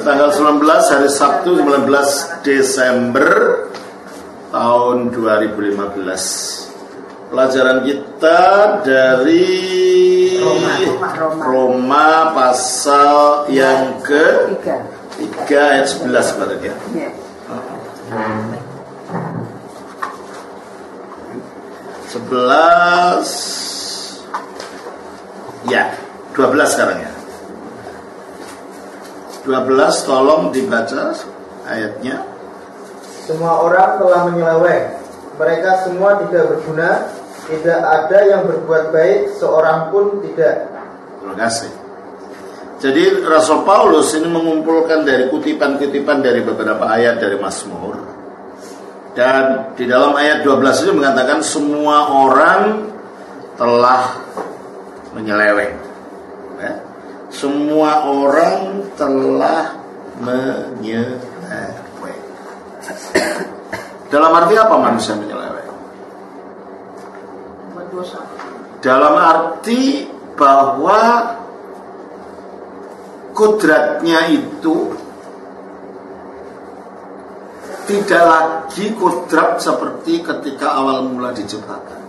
Tanggal 19 hari Sabtu 19 Desember tahun 2015. Pelajaran kita dari Roma pasal yang ke-3 ayat 11 berarti ya. 11 ya 12 sekarang ya. 12 tolong dibaca ayatnya. Semua orang telah menyeleweng, mereka semua tidak berguna, tidak ada yang berbuat baik, seorang pun tidak. Terima kasih. Jadi Rasul Paulus ini mengumpulkan dari kutipan-kutipan dari beberapa ayat dari Mazmur. Dan di dalam ayat 12 ini mengatakan semua orang telah menyeleweng. Ya. Semua orang telah menyeleweng. Dalam arti apa manusia menyeleweng? Dalam arti bahwa kodratnya itu tidak lagi kodrat seperti ketika awal mula diciptakan.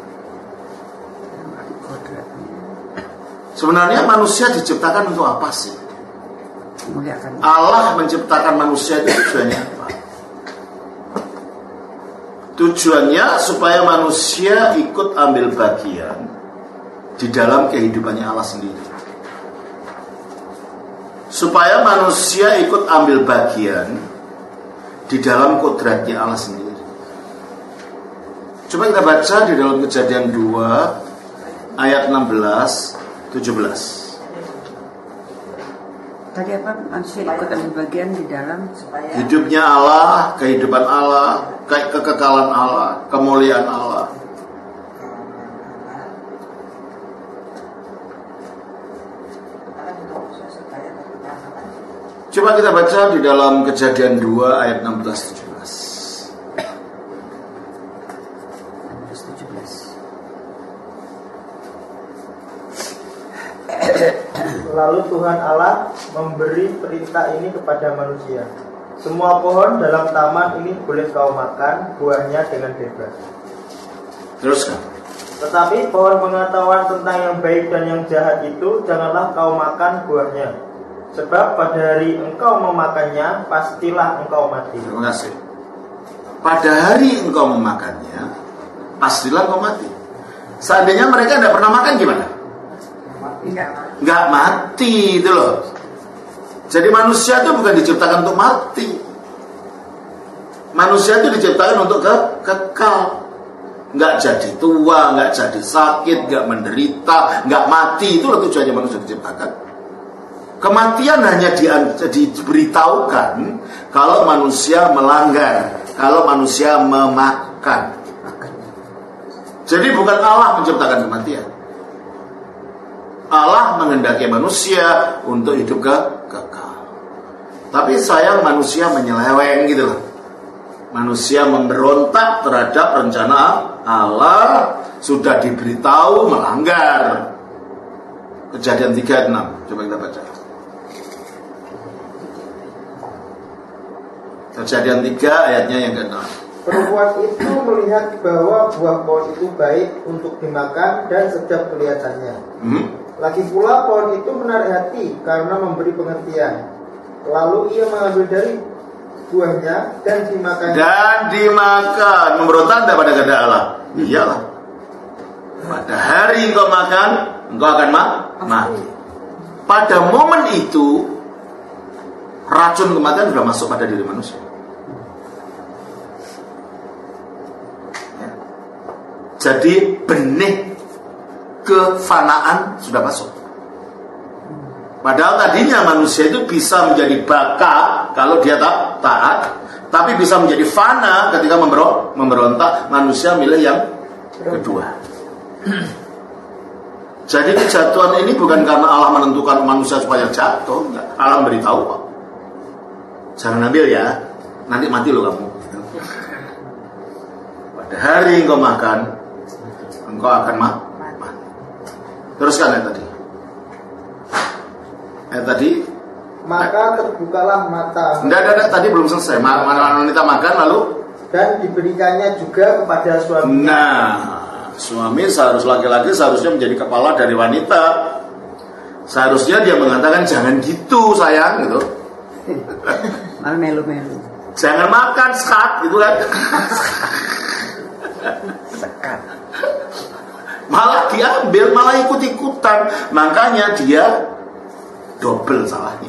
Sebenarnya manusia diciptakan untuk apa sih? Allah menciptakan manusia itu tujuannya apa? Tujuannya supaya manusia ikut ambil bagian di dalam kehidupannya Allah sendiri. Supaya manusia ikut ambil bagian di dalam kodratnya Allah sendiri. Coba kita baca di dalam Kejadian 2 ayat 16 17. Tadi apa? Manusia ikut ambil bagian di dalam hidupnya Allah, kehidupan Allah, kekekalan Allah, kemuliaan Allah. Coba kita baca di dalam Kejadian 2 ayat 16 17. Lalu Tuhan Allah memberi perintah ini kepada manusia. Semua pohon dalam taman ini boleh kau makan buahnya dengan bebas. Teruskan. Tetapi pohon pengetahuan tentang yang baik dan yang jahat itu janganlah kau makan buahnya. Sebab pada hari engkau memakannya, pastilah engkau mati. Terima kasih. Pada hari engkau memakannya, pastilah engkau mati. Seandainya mereka tidak pernah makan gimana? Nggak mati itu loh. Jadi manusia itu bukan diciptakan untuk mati. Manusia itu diciptakan untuk kekal. Nggak jadi tua, nggak jadi sakit, nggak menderita, nggak mati. Itulah tujuannya manusia diciptakan. Kematian hanya diberitahukan kalau manusia melanggar, kalau manusia memakan. Jadi bukan Allah menciptakan kematian. Allah menghendaki manusia untuk hidup kekal. Tapi sayang manusia menyeleweng gitu loh. Manusia memberontak terhadap rencana Allah, sudah diberitahu melanggar. Kejadian 3:6. Coba kita baca. Kejadian 3 ayatnya yang ke-6. Perempuan itu melihat bahwa buah pohon itu baik untuk dimakan dan sedap kelihatannya. Lagi pula pohon itu menarik hati karena memberi pengertian. Lalu ia mengambil dari buahnya dan dimakan. Memberontak tidak pada kehendak Allah? Iyalah. Pada hari engkau makan, engkau akan mati. Pada momen itu racun kematian sudah masuk pada diri manusia. Ya. Jadi benih kefanaan sudah masuk. Padahal tadinya manusia itu bisa menjadi baka kalau dia taat, tapi bisa menjadi fana ketika memberontak. Manusia milih yang kedua. Jadi kejatuhan ini bukan karena Allah menentukan manusia supaya jatuh, enggak. Allah beritahu kok. Jangan ambil ya, nanti mati lo kamu. Pada hari engkau makan, engkau akan mati. Teruskan ayat tadi. maka terbukalah mata. Enggak, tadi belum selesai. Wanita makan lalu dan diberikannya juga kepada suami. Nah, suami laki-laki seharusnya menjadi kepala dari wanita. Seharusnya dia mengatakan jangan gitu sayang gitu. Malah melu-melu. Jangan makan sekat gitu kan. Sekat. Malah diambil, malah ikut-ikutan. Makanya dia double salahnya.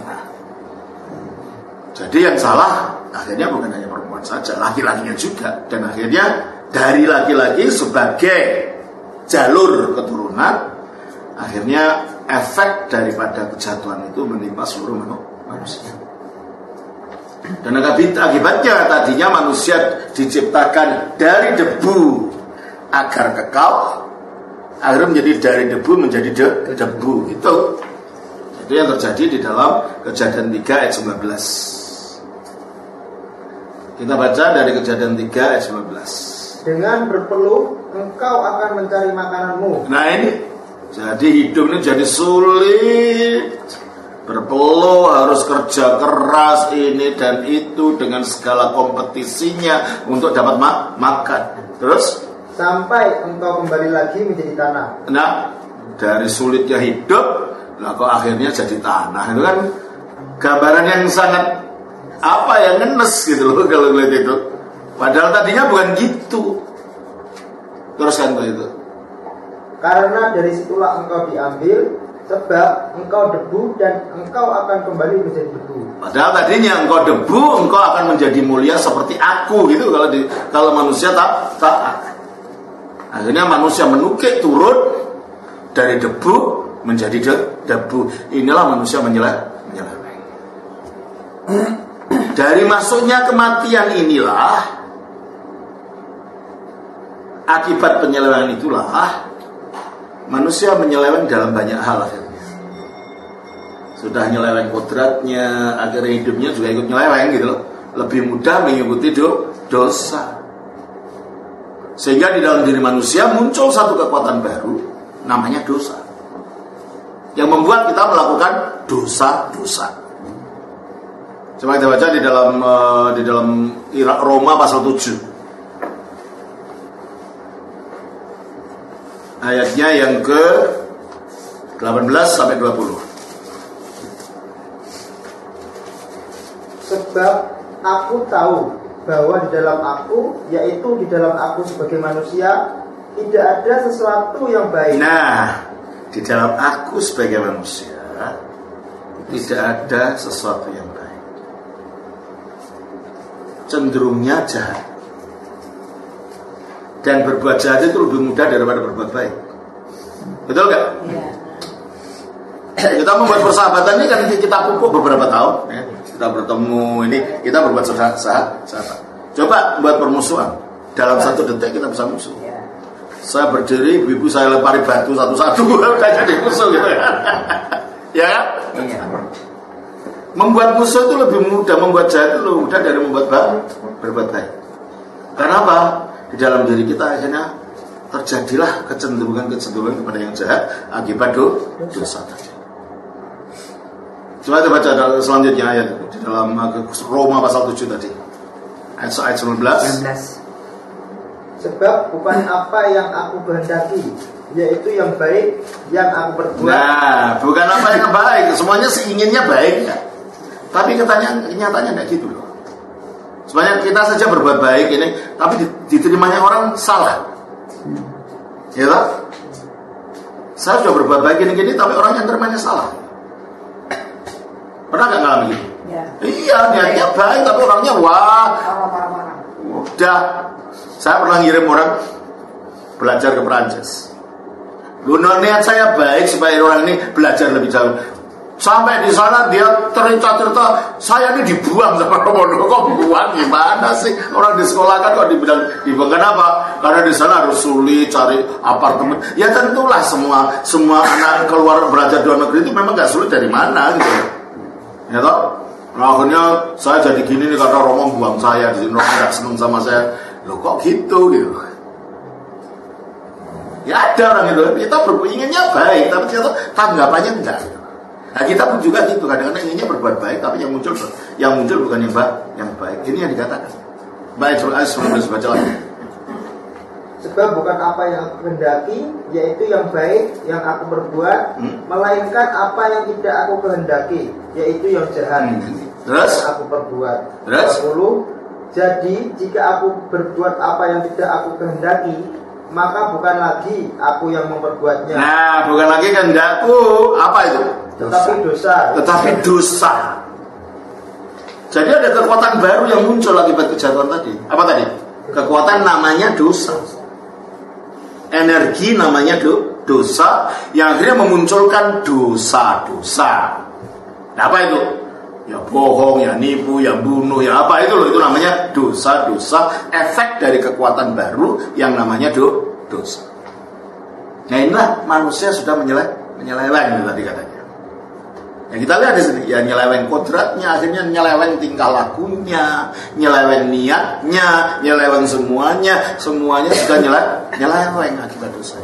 Jadi yang salah akhirnya bukan hanya perempuan saja, laki-lakinya juga. Dan akhirnya dari laki-laki sebagai jalur keturunan, akhirnya efek daripada kejatuhan itu menimpa seluruh manusia. Dan akibatnya tadinya manusia diciptakan dari debu agar kekal, akhirnya menjadi dari debu menjadi debu. Itu yang terjadi di dalam Kejadian 3 ayat 19. Kita baca dari Kejadian 3 ayat 19. Dengan berpeluh engkau akan mencari makananmu. Nah ini, jadi hidup ini jadi sulit. Berpeluh, harus kerja keras ini dan itu dengan segala kompetisinya untuk dapat makan. Terus? Sampai engkau kembali lagi menjadi tanah. Nah, dari sulitnya hidup, lah kok akhirnya jadi tanah. Itu kan gambaran yang sangat yang ngenes gitu loh kalau lihat itu. Padahal tadinya bukan gitu. Terus kan itu. Karena dari situlah engkau diambil, sebab engkau debu dan engkau akan kembali menjadi debu. Padahal tadinya engkau debu, engkau akan menjadi mulia seperti aku gitu kalau manusia taat. Akhirnya manusia menukik turun dari debu menjadi debu. Inilah manusia menyeleweng. Dari masuknya kematian inilah, akibat penyelewengan itulah manusia menyeleweng dalam banyak hal akhirnya. Sudah nyeleweng kodratnya, akhirnya hidupnya juga ikut nyeleweng gitu loh. Lebih mudah mengikuti dosa. Sehingga di dalam diri manusia muncul satu kekuatan baru, namanya dosa, yang membuat kita melakukan dosa-dosa. Coba kita baca di dalam Roma pasal 7. Ayatnya yang ke 18 sampai 20. Sebab aku tahu bahwa di dalam aku, yaitu di dalam aku sebagai manusia, tidak ada sesuatu yang baik. Nah, di dalam aku sebagai manusia tidak ada sesuatu yang baik. Cenderungnya jahat. Dan berbuat jahat itu lebih mudah daripada berbuat baik. Betul gak? Iya. Kita membuat persahabatan ini kan kita pupuk beberapa tahun ya. Kita bertemu ini, kita berbuat sahabat. Coba buat permusuhan, dalam 1 detik kita bisa musuh. Saya berdiri, ibu saya lempari batu satu-satu, udah jadi musuh gitu ya. Ya kan? Iya. Membuat musuh itu lebih mudah, membuat jahat itu lebih mudah dari membuat berbuat baik. Karena apa? Di dalam diri kita akhirnya terjadilah kecenderungan kepada yang jahat akibat dosa tadi. Coba kita baca selanjutnya ayat di dalam Roma pasal 7 tadi. Ayat 19. Sebab bukan apa yang aku kehendaki, yaitu yang baik yang aku perbuat. Nah, bukan apa yang baik, semuanya seinginnya baik ya. Tapi kenyataannya tidak gitu loh. Sebenarnya kita saja berbuat baik ini, tapi diterimanya orang salah. Ya tak? Saya sudah berbuat baik ini, tapi orang yang terimanya salah. Pernah nggak ngalamin gitu? Ya. Iya, niatnya baik, tapi orangnya udah. Saya pernah ngirim orang belajar ke Perancis. Niat saya baik supaya orang ini belajar lebih jauh. Sampai di sana dia cerita, saya ini dibuang sama Romono. Kok buang gimana sih? Orang di sekolah kan kok dibilang kenapa? Karena di sana harus sulit cari apartemen. Ya tentulah semua anak keluar belajar di luar negeri itu memang gak sulit dari mana gitu. Ya toh? Nah, akhirnya saya jadi gini nih karena Romo buang saya di sini. Romo gak seneng sama saya. Loh kok gitu. Ya ada orang itu. Kita inginnya baik, tapi ternyata tanggapannya enggak. Nah kita pun juga gitu, kadang-kadang inginnya berbuat baik, tapi yang muncul bukan yang baik. Ini yang dikatakan. Baik, sebelum baca lagi. Sebab bukan apa yang aku kehendaki, yaitu yang baik yang aku berbuat, melainkan apa yang tidak aku kehendaki, yaitu yang jahat. Terus aku perbuat. Terus 20. Jadi jika aku berbuat apa yang tidak aku kehendaki, maka bukan lagi aku yang memperbuatnya. Nah, bukan lagi kehendakku, apa itu? Tetapi dosa. Jadi ada kekuatan baru yang muncul akibat kejatuhan tadi. Apa tadi? Kekuatan namanya dosa. Energi namanya dosa yang akhirnya memunculkan dosa-dosa. Nah, apa itu? Ya bohong, ya nipu, ya bunuh, ya apa itu loh, itu namanya dosa-dosa, efek dari kekuatan baru yang namanya dosa. Nah inilah manusia sudah menyeleweng tadi katanya. Yang kita lihat di sini, ya nyeleweng kodratnya, akhirnya nyeleweng tingkah lakunya, nyeleweng niatnya, nyeleweng semuanya sudah nyeleweng akibat dosa.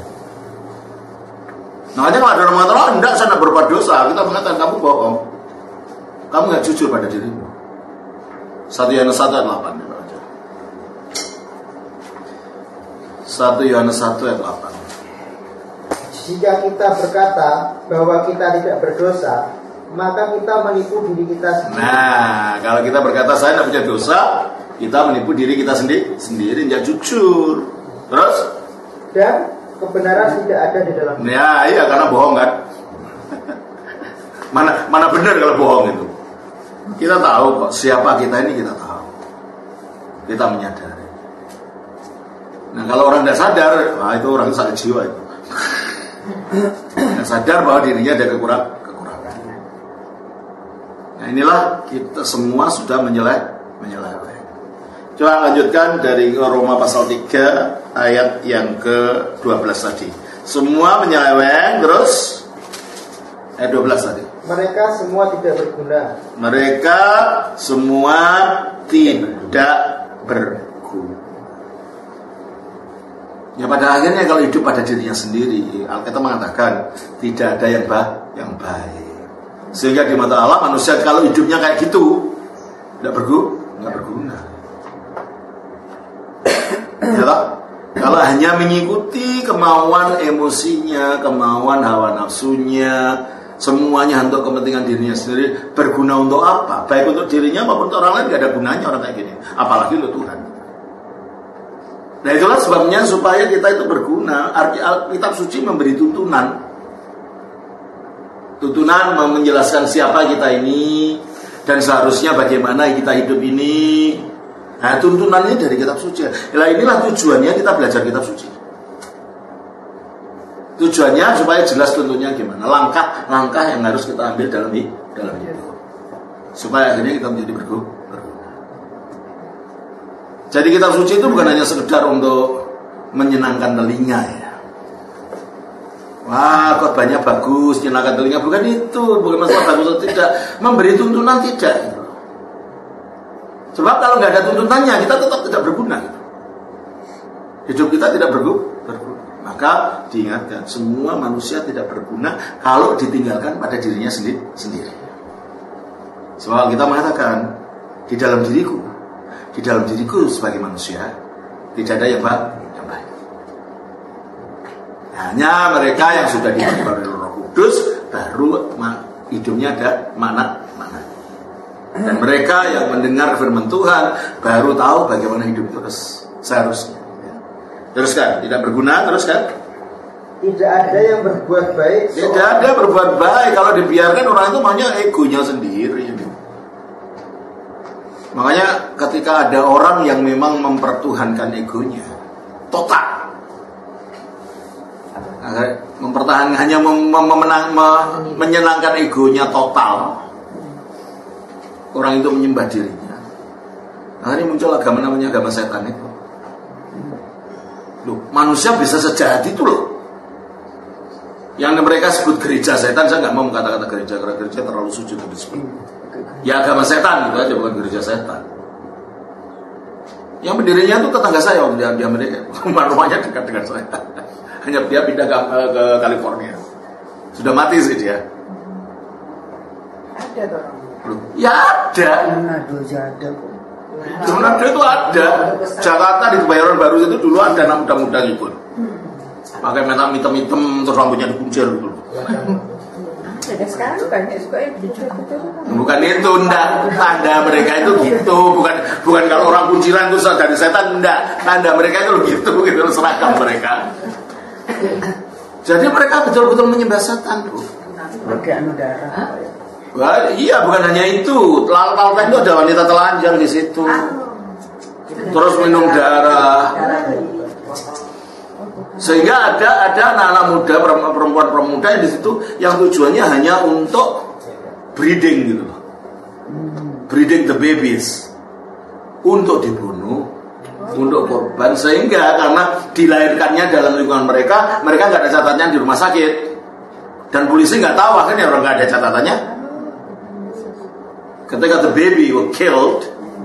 Nah, kalau ada orang mengatakan, enggak, saya tidak berbuat dosa, kita mengatakan kamu bohong. Kamu nggak jujur pada dirimu. 1 Yohanes 1 ayat 8. 1 Yohanes 1 ayat 8. Jika kita berkata bahwa kita tidak berdosa, maka kita menipu diri kita sendiri. Nah, kalau kita berkata saya tidak punya dosa, kita menipu diri kita sendiri, tidak jujur. Terus? Dan kebenaran tidak ada di dalam. Ya, iya, karena bohong kan. Mana benar kalau bohong itu? Kita tahu kok siapa kita ini, kita tahu. Kita menyadari. Nah, kalau orang tidak sadar, wah itu orang sakit jiwa itu. Yang sadar bahwa dirinya ada kekurangan. Nah, inilah kita semua sudah menyeleweng. Coba lanjutkan dari Roma pasal 3 ayat yang ke-12 tadi. Semua menyeleweng, terus ayat 12 tadi. Mereka semua tidak berguna. Mereka semua tidak berguna. Ya pada akhirnya kalau hidup pada dirinya sendiri, Alkitab mengatakan tidak ada yang baik. Sehingga di mata Allah manusia kalau hidupnya kayak gitu nggak berguna. Ya toh? Kalau hanya mengikuti kemauan emosinya, kemauan hawa nafsunya, semuanya untuk kepentingan dirinya sendiri, berguna untuk apa? Baik untuk dirinya maupun untuk orang lain, gak ada gunanya orang kayak gini. Apalagi untuk Tuhan. Nah itulah sebabnya supaya kita itu berguna. Alkitab suci memberi tuntunan menjelaskan siapa kita ini dan seharusnya bagaimana kita hidup ini. Nah tuntunannya dari kitab suci. Nah inilah tujuannya kita belajar kitab suci. Tujuannya supaya jelas tentunya gimana langkah-langkah yang harus kita ambil dalam hidup supaya akhirnya kita menjadi berguna. Jadi kitab suci itu bukan hanya sekedar untuk menyenangkan telinga ya. Wah khotbahnya bagus, menyenangkan telinga, bukan itu, bukan masalah bagus atau tidak, memberi tuntunan tidak. Sebab kalau nggak ada tuntunannya kita tetap tidak berguna. Hidup kita tidak berguna. Maka diingatkan, semua manusia tidak berguna kalau ditinggalkan pada dirinya sendiri. Sebab kita mengatakan di dalam diriku sebagai manusia tidak ada yang baik. Hanya mereka yang sudah dibentuk oleh Roh Kudus baru hidupnya ada makna. Dan mereka yang mendengar firman Tuhan baru tahu bagaimana hidup itu seharusnya. Teruskan, tidak berguna, teruskan. Tidak ada yang berbuat baik. Tidak ada berbuat baik. Kalau dibiarkan orang itu maunya egonya sendiri. Makanya ketika ada orang yang memang mempertuhankan egonya total, mempertahankan hanya menyenangkan egonya total, orang itu menyembah dirinya. Akhirnya muncul agama namanya agama setan itu. Loh, manusia bisa sejahat itu loh. Yang mereka sebut gereja setan, saya nggak mau kata-kata gereja, karena gereja terlalu suci untuk disebut. Ya agama setan gitu aja, bukan gereja setan. Yang pendirinya itu tetangga saya waktu di Amerika. Rumahnya dekat dengan saya. Hanya dia pindah ke California. Sudah mati sih dia. Ada tuh. Ya ada. Manado aja ada kok. Manado itu ada. Jakarta di Kebayoran Baru itu dulu ada anak muda-muda ikut. Pakai makeup hitam-hitam terus rambutnya dikuncir gitu. Ada sekarang banyak juga yang begitu. Bukan itu, enggak. Tanda mereka itu gitu. Bukan kalau orang kunciran itu dari setan, enggak. Tanda mereka itu gitu seragam mereka. Jadi mereka betul-betul menyembah setan, Bro. Pakai anu darah. Wah, iya, bukan hanya itu. Lalu itu ada wanita telanjang di situ. Terus minum darah. Sehingga ada anak-anak muda, perempuan-perempuan muda yang di situ yang tujuannya hanya untuk breeding gitu. Breeding the babies. Untuk dibunuh, untuk korban, sehingga karena dilahirkannya dalam lingkungan mereka nggak ada catatannya di rumah sakit. Dan polisi nggak tahu, akhirnya orang nggak ada catatannya. Ketika the baby were killed,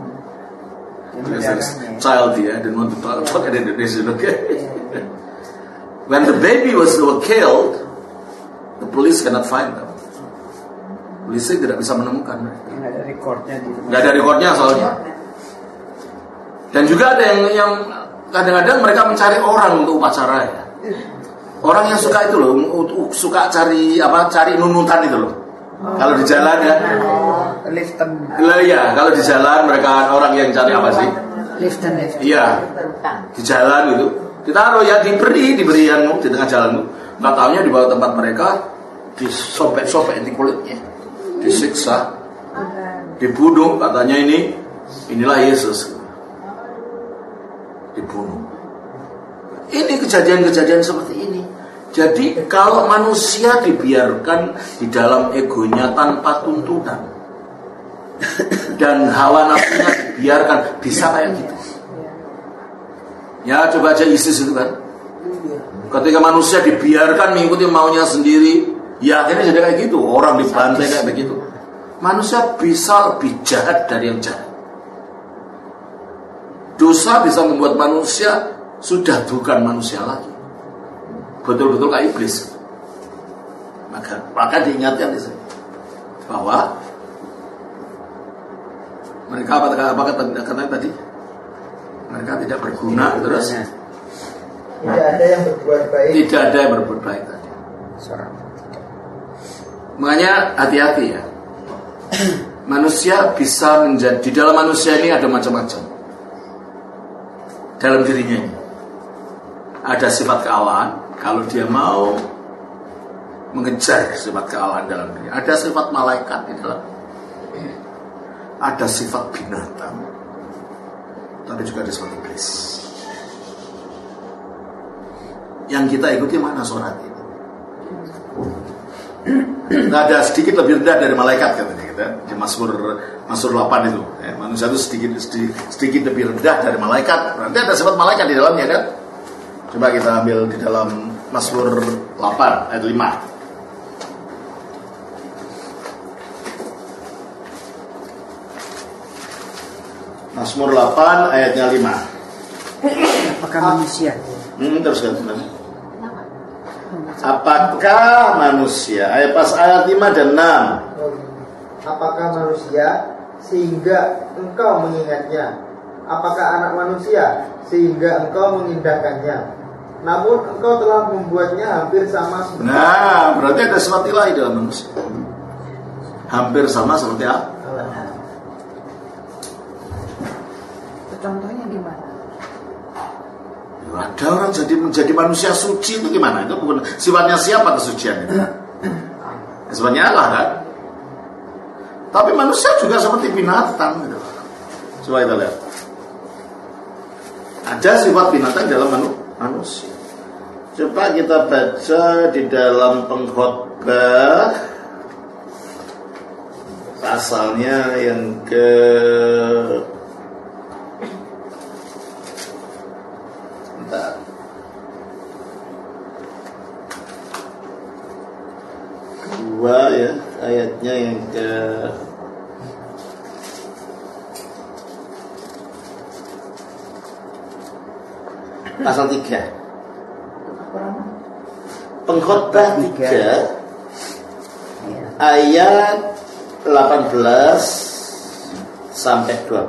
child ya, didn't want to talk in Indonesian, okay? When the baby were killed, the police cannot find them. Polisi tidak bisa menemukan. Nggak ada rekornya di rumah. Nggak ada rekornya soalnya. Dan juga ada yang kadang-kadang mereka mencari orang untuk upacara ya. Orang yang suka itu loh, suka cari nunutan itu loh. Kalau di jalan ya. Liften. Ya, kalau di jalan mereka orang yang cari apa sih? Liften. Iya. Di jalan gitu. Ditaruh ya diberianmu di tengah jalanmu. Nggak taunya di bawah tempat mereka disobek-sobek di kulitnya, disiksa, dibunuh. Katanya inilah Yesus. Dibunuh. Ini kejadian-kejadian seperti ini. Jadi kalau manusia dibiarkan di dalam egonya tanpa tuntunan dan hawa nafsunya dibiarkan, bisa kayak gitu. Ya coba aja ISIS itu kan. Ketika manusia dibiarkan mengikuti maunya sendiri, ya akhirnya jadi kayak gitu. Orang dibantai kayak begitu. Manusia bisa lebih jahat dari yang jahat. Dosa bisa membuat manusia sudah bukan manusia lagi. Betul-betul kayak iblis. Maka diingatkan di sini bahwa mereka apa katanya tadi? Mereka tidak berguna, terus tidak ada yang berbuat baik. Tidak ada yang berbuat baik tadi. Makanya hati-hati ya. Manusia bisa menjadi, di dalam manusia ini ada macam-macam. Dalam dirinya ini ada sifat kealahan. Kalau dia mau mengejar sifat kealahan dalam diri, ada sifat malaikat di dalam, ada sifat binatang, tapi juga ada sifat iblis. Yang kita ikuti mana suara ini? Nggak ada sedikit lebih rendah dari malaikat katanya kita di Mazmur 8 itu. Manusia itu sedikit lebih rendah dari malaikat. Berarti ada sifat malaikat di dalamnya kan? Coba kita ambil di dalam Mazmur 8 ayat 5. Mazmur 8 ayatnya 5. Apakah manusia? Terus kan. Apakah manusia? Ayat 5 dan 6. Apakah manusia sehingga engkau mengingatnya? Apakah anak manusia sehingga engkau mengindahkannya? Namun engkau telah membuatnya hampir sama seperti. Nah, berarti ada sifat ilahi dalam manusia. Hampir sama seperti apa? Contohnya gimana? Ada orang menjadi manusia suci itu gimana? Itu bukan sifatnya siapa kesucian itu? Sifatnya Allah kan? Tapi manusia juga seperti binatang gitu. Coba kita lihat. Ada sifat binatang dalam manusia. Coba kita baca di dalam Pengkhotbah pasalnya yang ke 2 ya, ayatnya yang ke pasal 3. Pengkhotbah 3 ayat 18 sampai 20.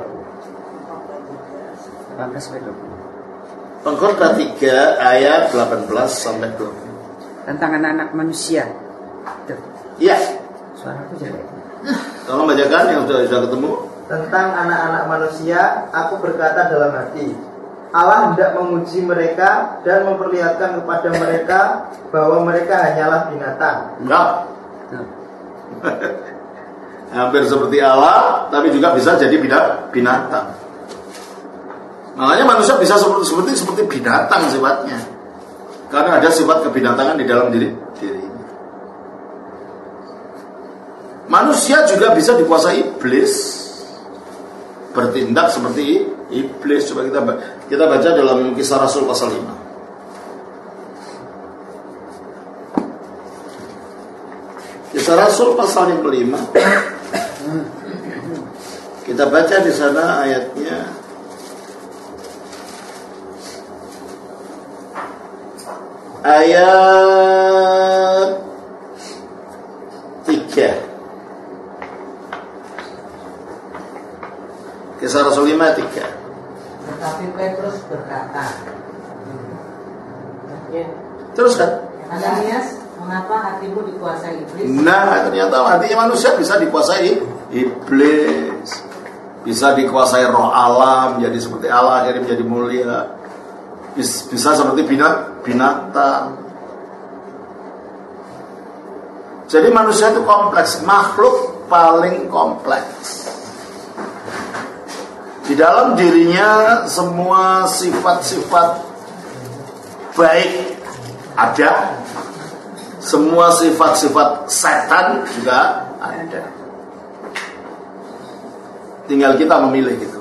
18 sampai 20. Pengkhotbah 3 ayat 18 sampai 20. Tentang anak-anak manusia. Tuh. Iya. Suaraku jelek. Tolong bacakan yang sudah ketemu. Tentang anak-anak manusia, aku berkata dalam hati, Allah hendak menguji mereka dan memperlihatkan kepada mereka bahwa mereka hanyalah binatang. Enggak. Hampir seperti Allah, tapi juga bisa jadi binatang. Makanya manusia bisa seperti binatang sifatnya, karena ada sifat kebinatangan di dalam diri. Manusia juga bisa dikuasai iblis, bertindak seperti iblis. Coba kita baca dalam Kisah Rasul pasal 5. Kisah Rasul pasal yang kelima. Kita baca di sana ayatnya ayat 3. Kisah Rasul 5 ayat 3. Tetapi Petrus berkata, Teruskan. Ananias, mengapa hatimu dikuasai iblis? Nah, ternyata hatinya manusia bisa dikuasai iblis, bisa dikuasai roh alam, jadi seperti Allah, akhirnya menjadi mulia, bisa seperti binatang. Jadi manusia itu kompleks, makhluk paling kompleks. Di dalam dirinya semua sifat-sifat baik ada, semua sifat-sifat setan juga ada. Tinggal kita memilih gitu.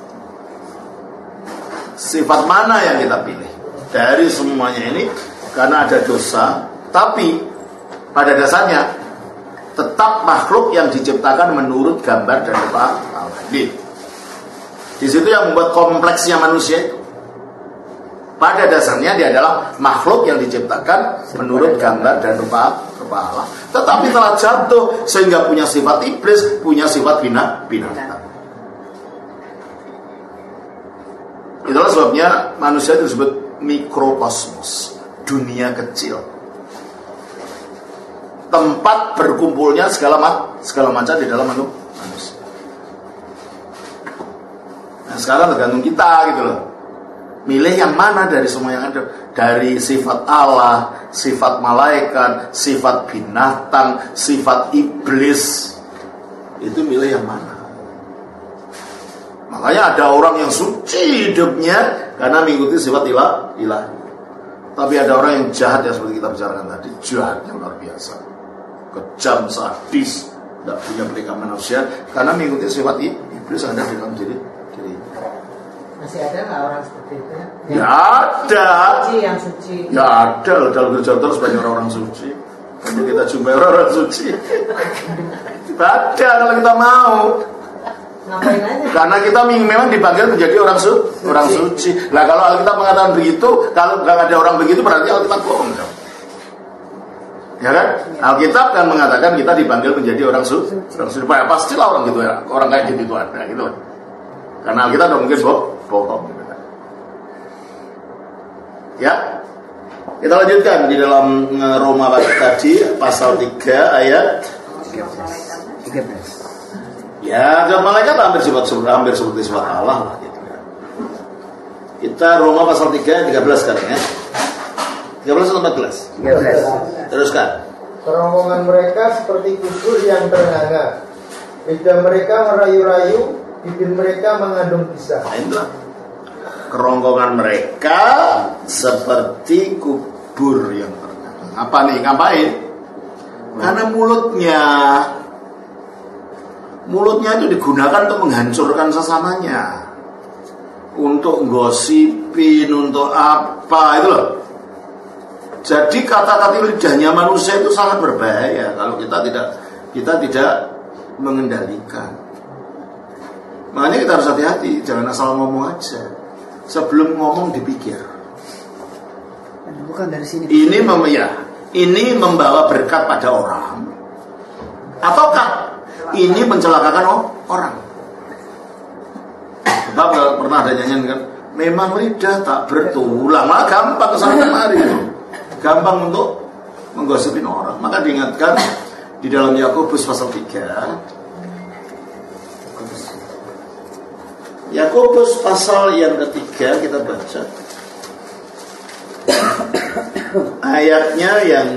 Sifat mana yang kita pilih dari semuanya ini? Karena ada dosa, tapi pada dasarnya tetap makhluk yang diciptakan menurut gambar dan rupa Allah. Di situ yang membuat kompleksnya manusia itu. Pada dasarnya dia adalah makhluk yang diciptakan menurut gambar dan rupa Allah. Tetapi telah jatuh sehingga punya sifat iblis, punya sifat binatang. Itulah sebabnya manusia itu disebut mikrokosmos, dunia kecil. Tempat berkumpulnya segala macam di dalam manusia. Nah, sekarang tergantung kita gitu loh. Milih yang mana dari semua yang ada. Dari sifat Allah, sifat malaikat, sifat binatang, sifat iblis. Itu milih yang mana. Makanya ada orang yang suci hidupnya karena mengikuti sifat ilahi. Tapi ada orang yang jahat, yang seperti kita bicarakan tadi, jahatnya luar biasa, kejam, sadis, tidak punya peringkat manusia karena mengikuti sifat iblis ada di dalam diri. Masih ada nggak orang seperti itu? Ya ada. Yang suci. Ya ada loh, dalam gereja terus banyak orang suci. Kalau kita jumpai orang suci, ada kalau kita mau. Ngapain aja? Karena kita memang dipanggil menjadi orang suci. Nah kalau Alkitab mengatakan begitu, kalau nggak ada orang begitu berarti Alkitab bohong. Ya kan? Alkitab kan mengatakan kita dipanggil menjadi orang suci. Ya, pastilah orang gitu ya, orang kayak gitu itu ada gitu. Karena Alkitab tidak mungkin bohong. Ya, kita lanjutkan di dalam Roma tadi pasal 3 ayat 13. Ya, malaikat hampir seperti sifat Allah lah gitu ya. Kita Roma pasal 3 ayat 13 sekarang ya. 13 atau 14? 13. Teruskan. Kerongkongan mereka seperti kubur yang terengah-engah. Lidah mereka merayu-rayu, bibir mereka mengandung bisa. Itulah. Kerongkongan mereka seperti kubur yang terengah. Apa nih? Ngapain? Karena mulutnya itu digunakan untuk menghancurkan sesamanya, untuk gosipin, untuk apa itu loh. Jadi kata-kata lidahnya manusia itu sangat berbahaya kalau kita tidak mengendalikan. Makanya kita harus hati-hati, jangan asal ngomong aja. Sebelum ngomong dipikir. Bukan dari sini. Ini Ini membawa berkat pada orang, ataukah ini mencelakakan orang. Sebab pernah ada nyanyian kan, memang lidah tak bertulang, malah gampang kesana kemari, gampang untuk menggosipin orang. Maka diingatkan di dalam Yakobus pasal 3. Yakobus pasal yang ketiga kita baca ayatnya yang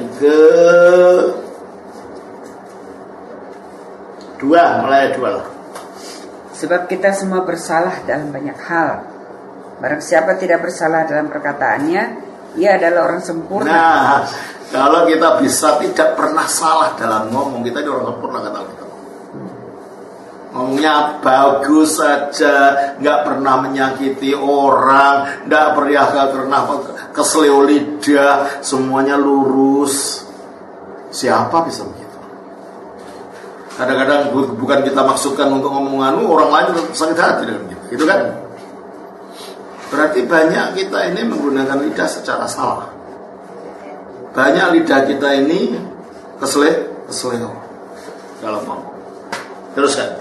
ke-2, mulai ayat 2 lah. Sebab kita semua bersalah dalam banyak hal. Barang siapa tidak bersalah dalam perkataannya, ia adalah orang sempurna. Nah, kalau kita bisa tidak pernah salah dalam ngomong, kita ini orang sempurna kata kita. Ngomongnya bagus saja, nggak pernah menyakiti orang, nggak pernah keselio lidah, semuanya lurus. Siapa bisa begitu? Kadang-kadang bukan kita maksudkan untuk ngomongan orang lain sakit hati dengan kita, gitu kan? Berarti banyak kita ini menggunakan lidah secara salah. Banyak lidah kita ini keselio dalam ngomong. Terus kan?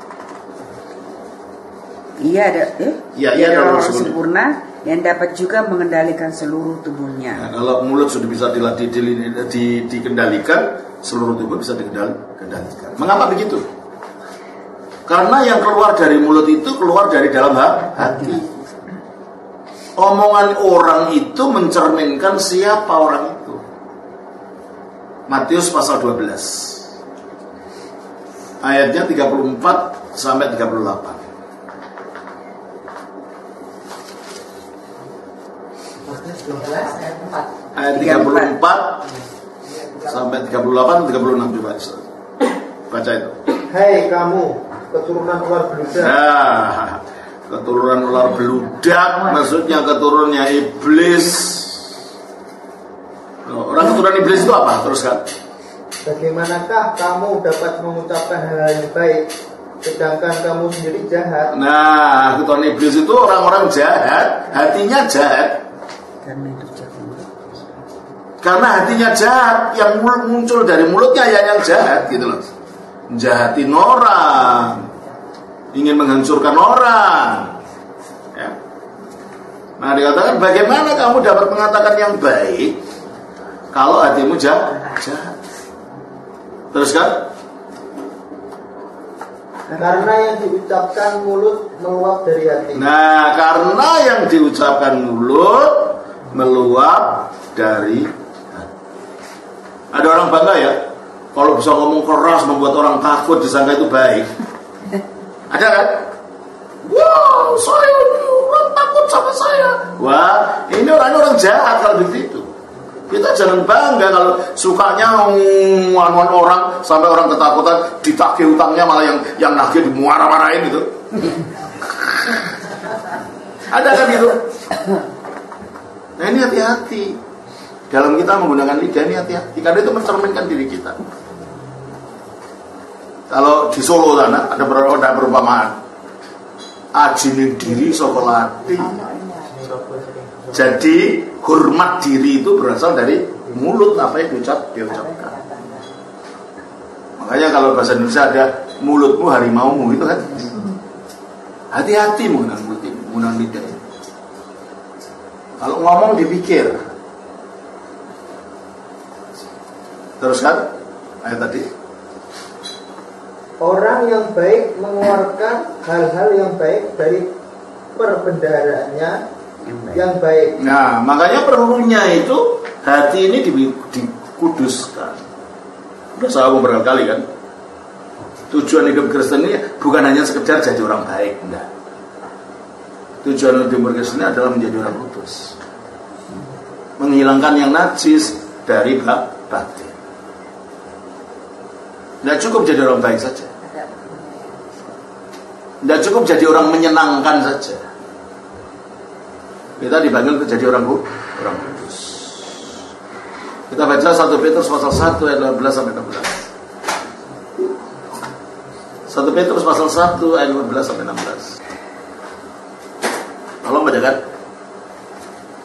Ia adalah orang sempurna yang dapat juga mengendalikan seluruh tubuhnya. Nah, kalau mulut sudah bisa dikendalikan, seluruh tubuh bisa dikendalikan. Mengapa begitu? Karena yang keluar dari mulut itu keluar dari dalam hati. Omongan orang itu mencerminkan siapa orang itu. Matius pasal 12 ayatnya 34 sampai 38. Ayat 34 sampai 38, 36 coba baca itu. Hai kamu keturunan ular beludak. Nah, keturunan ular beludak maksudnya keturunannya iblis. Orang keturunan iblis itu apa? Terus kan? Bagaimanakah kamu dapat mengucapkan hal yang baik sedangkan kamu sendiri jahat? Nah, keturunan iblis itu orang-orang jahat, hatinya jahat. Karena hatinya jahat, yang muncul dari mulutnya ya yang jahat gitu loh. Jahatin orang, ingin menghancurkan orang. Ya. Nah dikatakan bagaimana kamu dapat mengatakan yang baik kalau hatimu jahat? Terus kan? Karena yang diucapkan mulut meluap dari hati. Nah, karena yang diucapkan mulut meluap dari hati. Ada orang bangga ya, kalau bisa ngomong keras membuat orang takut disangka itu baik. Ada kan? Wow, saya orang takut sama saya. Wah, ini orang jahat kalau begitu. Kita jangan bangga kalau sukanya ngomong orang sampai orang ketakutan, ditagih utangnya malah yang nagih dimuara-marahin gitu. Ada kan itu? Nah ini hati-hati. Dalam kita menggunakan lidah ini hati-hati, karena itu mencerminkan diri kita. Kalau di Solo sana ada perumpamaan, ajinin diri sokolati. Jadi hormat diri itu berasal dari mulut, apa yang diucapkan. Makanya kalau bahasa Indonesia ada mulutmu harimaumu itu kan. Hati-hati menggunakan mulut ini, menggunakan lidah ini. Kalau ngomong dipikir. Terus kan ayat tadi. Orang yang baik mengeluarkan hal-hal yang baik dari perbendaharaannya yang baik. Nah, makanya perlunya itu hati ini dikuduskan. Udah saya ngomong berkali-kali kan. Tujuan hidup Kristen ini bukan hanya sekedar jadi orang baik, enggak. Tujuan hidup Kristen ini adalah menjadi orang kudus. Menghilangkan yang najis dari batin. Tidak cukup jadi orang baik saja. Tidak cukup jadi orang menyenangkan saja. Kita dipanggil menjadi orang kudus. Kita baca 1 Petrus pasal 1 ayat 15 sampai 16. 1 Petrus pasal 1 ayat 15 sampai 16. Tolong bacakan.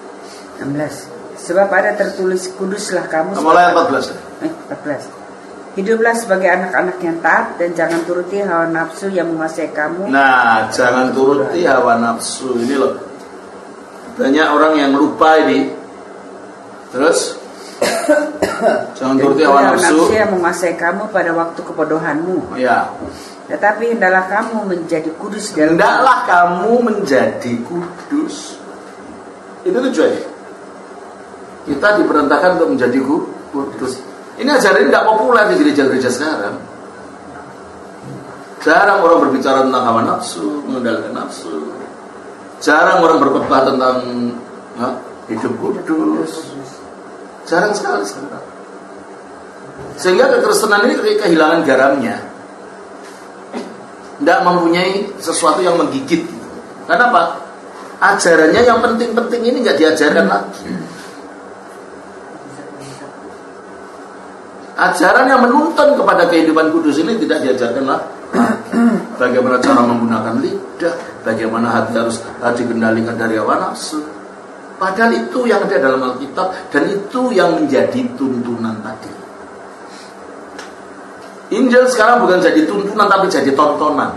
16. Sebab ada tertulis kuduslah kamu. Mulai 14. 14. Hiduplah sebagai anak-anak yang taat dan jangan turuti hawa nafsu yang menguasai kamu. Nah, jangan turuti hawa nafsu ini loh. Banyak orang yang lupa ini. Terus jangan turuti hawa nafsu yang menguasai kamu pada waktu kebodohanmu. Ya. Tetapi hendaklah kamu menjadi kudus dalam hendaklah kamu menjadi kudus. Itu tujuannya. Kita diperintahkan untuk menjadi kudus. Ini ajaran ini tidak populer di gereja-gereja sekarang. Jarang orang berbicara tentang hawa nafsu, mengendalikan nafsu. Jarang orang berkhotbah tentang hidup kudus. Jarang sekali sekarang. Sehingga kekristenan ini kehilangan garamnya. Tidak mempunyai sesuatu yang menggigit. Kenapa? Ajarannya yang penting-penting ini nggak diajarkan lagi. Ajaran yang menuntun kepada kehidupan kudus ini tidak diajarkan lagi. Bagaimana cara menggunakan lidah, bagaimana hati harus dikendalikan dari hawa nafsu. Padahal itu yang ada dalam Alkitab dan itu yang menjadi tuntunan tadi. Injil sekarang bukan jadi tuntunan tapi jadi tontonan.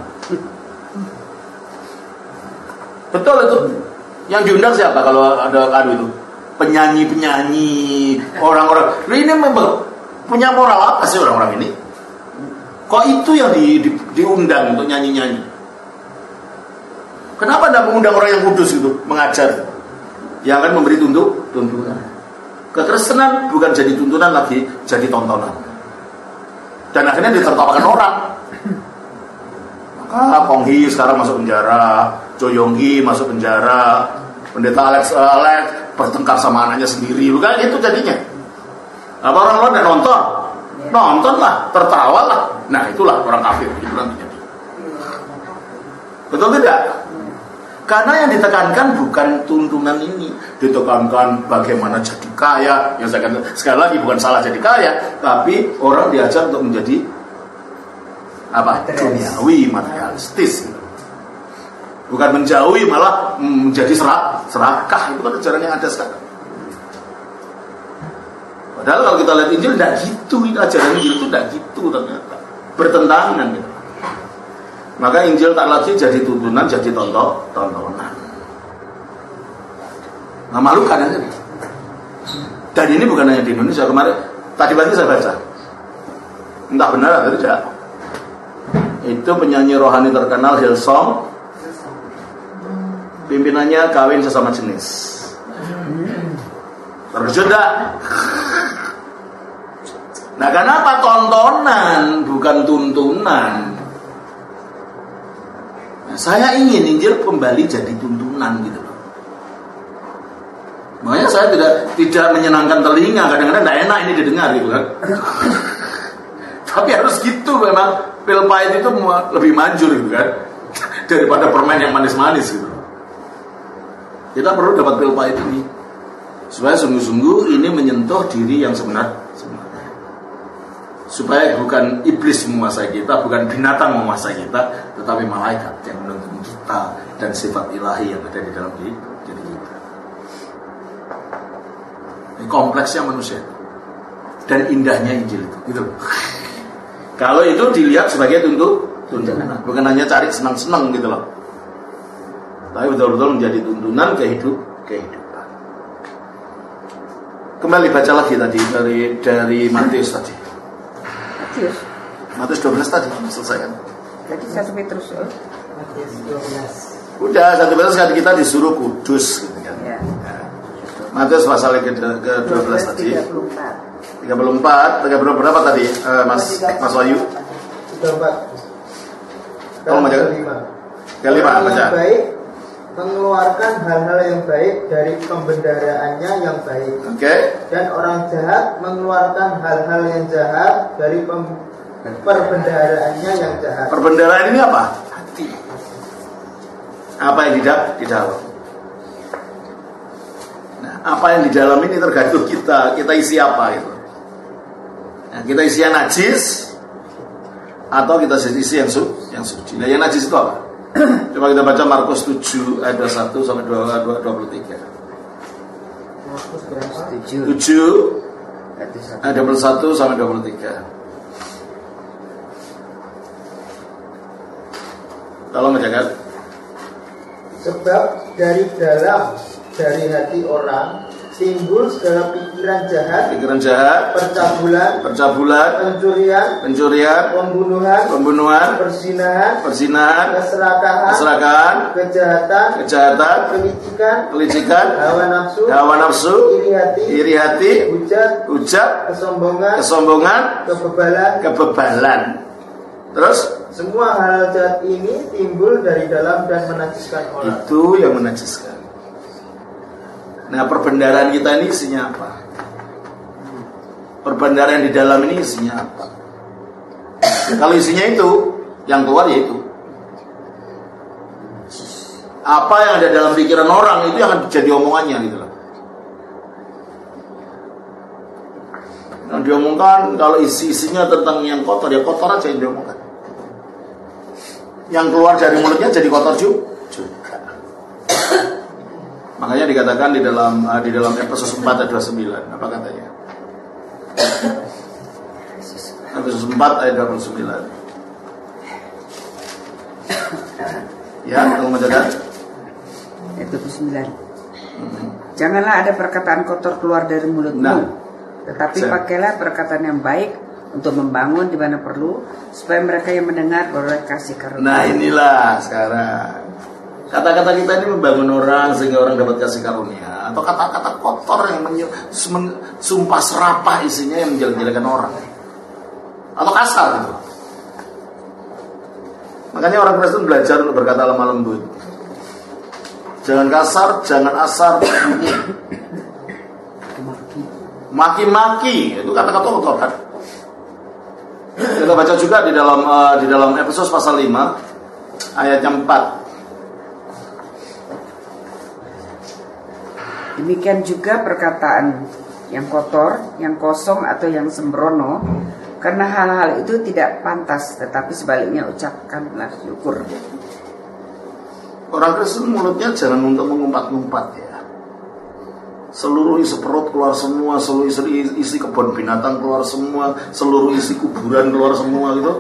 Betul itu. Yang diundang siapa kalau ada itu? Penyanyi-penyanyi, orang-orang. Ini memang punya moral apa sih orang-orang ini? Kok itu yang diundang untuk nyanyi-nyanyi? Kenapa tidak mengundang orang yang kudus itu mengajar, yang akan memberi tuntunan? Kekristenan bukan jadi tuntunan lagi, jadi tontonan. Dan akhirnya ditertawakan orang. Maka Kong Hee sekarang masuk penjara, Jo Yong Hee masuk penjara, pendeta Alex bertengkar sama anaknya sendiri, bukan itu jadinya. Apa orang lain nonton? Nontonlah, tertawalah. Nah itulah orang kafir itu nantinya. Betul tidak? Karena yang ditekankan bukan tuntunan ini, ditekankan bagaimana jadi kaya. Yang saya katakan sekali lagi bukan salah jadi kaya, tapi orang diajar untuk menjadi apa? Duniawi, materialistis. Bukan menjauhi, malah menjadi serakah. Itu kan ajaran yang ada sekarang. Padahal kalau kita lihat Injil tidak gitu, ajaran Injil itu tidak gitu ternyata, bertentangan gitu. Maka Injil tak lagi jadi tuntunan, jadi tontonan. Nah malu kan aja. Dan ini bukan hanya di Indonesia. Kemarin tadi pagi saya baca, entah benar atau tidak, itu penyanyi rohani terkenal Hillsong, pimpinannya kawin sesama jenis. Terkejut tak? Nah kenapa tontonan bukan tuntunan? Nah, saya ingin Injil kembali jadi tuntunan gitu loh. Makanya saya tidak menyenangkan telinga, kadang-kadang tidak enak ini didengar gitu kan. Tapi harus gitu memang, pil pahit itu lebih manjur gitu kan, daripada permen yang manis-manis gitu. Kita perlu dapat pil pahit ini supaya sungguh-sungguh ini menyentuh diri yang sebenarnya. Supaya bukan iblis menguasai kita, bukan binatang menguasai kita, tetapi malaikat yang menuntun kita dan sifat ilahi yang ada di dalam diri kita. Ini kompleksnya manusia dan indahnya Injil itu. Gitu. Kalau itu dilihat sebagai tuntunan, bukan hanya cari senang-senang gitu loh, tapi betul-betul menjadi tuntunan kehidupan. Kembali baca lagi tadi dari Matius tadi. Matius 12 tadi selesai kan? Jadi 1 Petrus. Matius 12. Udah 1 Petrus kan kita disuruh kudus gitu kan. Ya. Matius pasal ke-12 tadi. 34 berapa tadi? Mas Wahyu? 34. Oh, baca. Kelima baca. Baik mengeluarkan hal-hal yang baik dari pembendaraannya yang baik. Oke. Dan orang jahat mengeluarkan hal-hal yang jahat dari perbendaharaannya yang jahat. Perbendaharaan ini apa? Hati. Apa yang di dalam? Nah, apa yang di dalam ini tergantung kita isi apa gitu. Nah, kita isi yang najis atau kita isi yang suci. Nah, yang najis itu apa? Coba kita baca Markus 7 ayat 1 sampai 23. Markus berapa? 7 ayat 21 sampai 23. Tolong menjaga. Sebab dari hati orang timbul segala pikiran jahat, percabulan, pencurian, pembunuhan, perzinahan, keserakahan, kejahatan, kelicikan, hawa nafsu, iri hati, hujat, kesombongan, kebebalan. Terus semua hal jahat ini timbul dari dalam dan menajiskan orang. Itu yang menajiskan. Nah, perbendaharaan kita ini isinya apa? Perbendaharaan di dalam ini isinya apa? Kalau isinya itu, yang keluar ya itu. Apa yang ada dalam pikiran orang itu yang akan jadi omongannya gitu loh. Yang diomongkan kalau isinya tentang yang kotor, ya kotor aja yang diomongkan. Yang keluar dari mulutnya jadi kotor juga. Makanya dikatakan di dalam Efesus 4 ayat 29, apa katanya? Efesus 4 ayat 29. Ya, tolong mencatat. Ayat 29. Janganlah ada perkataan kotor keluar dari mulutmu, tetapi pakailah perkataan yang baik untuk membangun di mana perlu, supaya mereka yang mendengar beroleh kasih karunia. Nah, inilah sekarang kata-kata kita ini membangun orang sehingga orang dapat kasih karunia, atau kata-kata kotor yang sumpah serapah isinya yang menjelek-jelekan orang, atau kasar gitu. Makanya orang Kristen belajar untuk berkata lemah lembut. Jangan kasar, jangan asar, maki-maki, itu kata-kata kotor kan. Kita baca juga di dalam Efesus pasal 5 ayatnya 4. Demikian juga perkataan yang kotor, yang kosong atau yang sembrono, karena hal-hal itu tidak pantas, tetapi sebaliknya ucapkanlah syukur. Orang Kristen mulutnya jangan untuk mengumpat-ngumpat ya. Seluruh isi perut keluar semua, seluruh isi kebun binatang keluar semua, seluruh isi kuburan keluar semua gitu.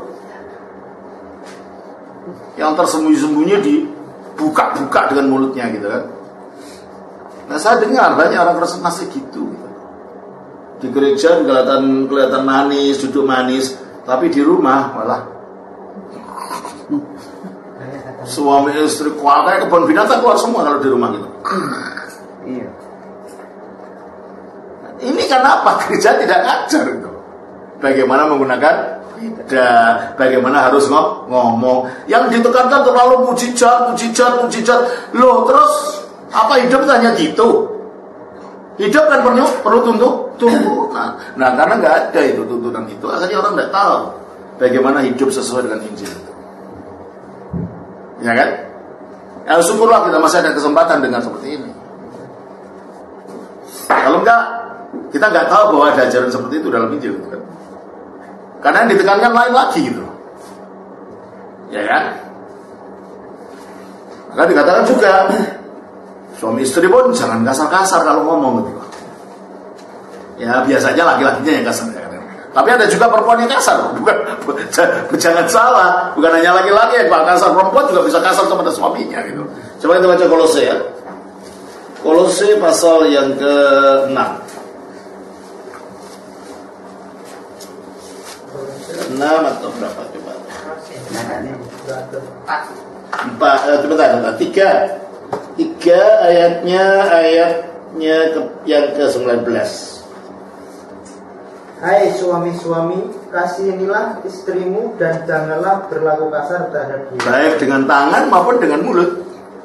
Yang tersembunyi-sembunyi dibuka-buka dengan mulutnya gitu kan. Nah, saya dengar banyak orang Kristen masih gitu. Di gereja kelihatan manis, duduk manis, tapi di rumah malah suami istri kuat kayak kebun binatang keluar semua kalau di rumah gitu. Iya. Ini kenapa gereja tidak ngajar itu? Bagaimana menggunakan lidah, bagaimana harus ngomong. Yang ditekankan terlalu mujizat. Loh, terus apa hidup hanya gitu? Hidup kan perlu tuntutan. Nah, karena nggak ada itu tuntutan itu, akhirnya orang nggak tahu bagaimana hidup sesuai dengan Injil itu. Ya kan? Ya, syukurlah kita masih ada kesempatan dengan seperti ini. Kalau enggak, kita nggak tahu bahwa ada ajaran seperti itu dalam Injil gitu kan? Karena yang ditekankan lain lagi gitu. Ya kan? Maka dikatakan juga suami istri pun jangan kasar-kasar kalau ngomong gitu. Ya biasanya laki-lakinya yang kasar ya. Tapi ada juga perempuan yang kasar, jangan salah, bukan hanya laki-laki yang kasar, perempuan juga bisa kasar kepada suaminya gitu. Coba kita baca Kolose ya. Kolose pasal yang ke-6. 6 atau berapa coba? 4. 3 ayatnya yang ke-19. Hai suami-suami, kasihanilah istrimu dan janganlah berlaku kasar terhadap dia. Baik dengan tangan maupun dengan mulut.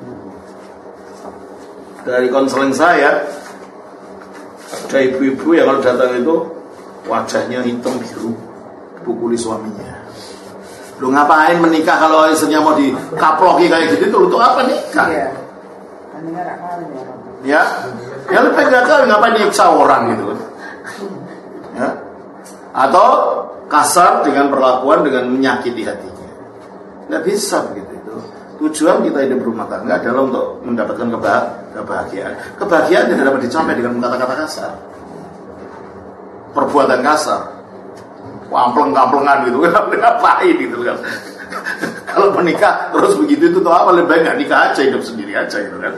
Dari konseling saya, ada ibu-ibu yang kalau datang itu wajahnya hitam biru, pukuli suaminya. Lu ngapain menikah kalau istrinya mau dikaploki kayak gitu? Untuk apa nikah? Ya, ya lebih gak tahu ngapain nyiksa orang gitu. Ya. Atau kasar dengan perlakuan dengan menyakiti hatinya. Nggak bisa begitu itu. Tujuan kita hidup berumah tangga adalah untuk mendapatkan kebahagiaan. Kebahagiaan tidak dapat dicapai dengan kata-kata kasar, perbuatan kasar, kampleng-kamplengan gitu. Ngapain gitu kan? Kalau menikah terus begitu itu tuh apa, lebih baik nggak nikah aja, hidup sendiri aja gitu kan.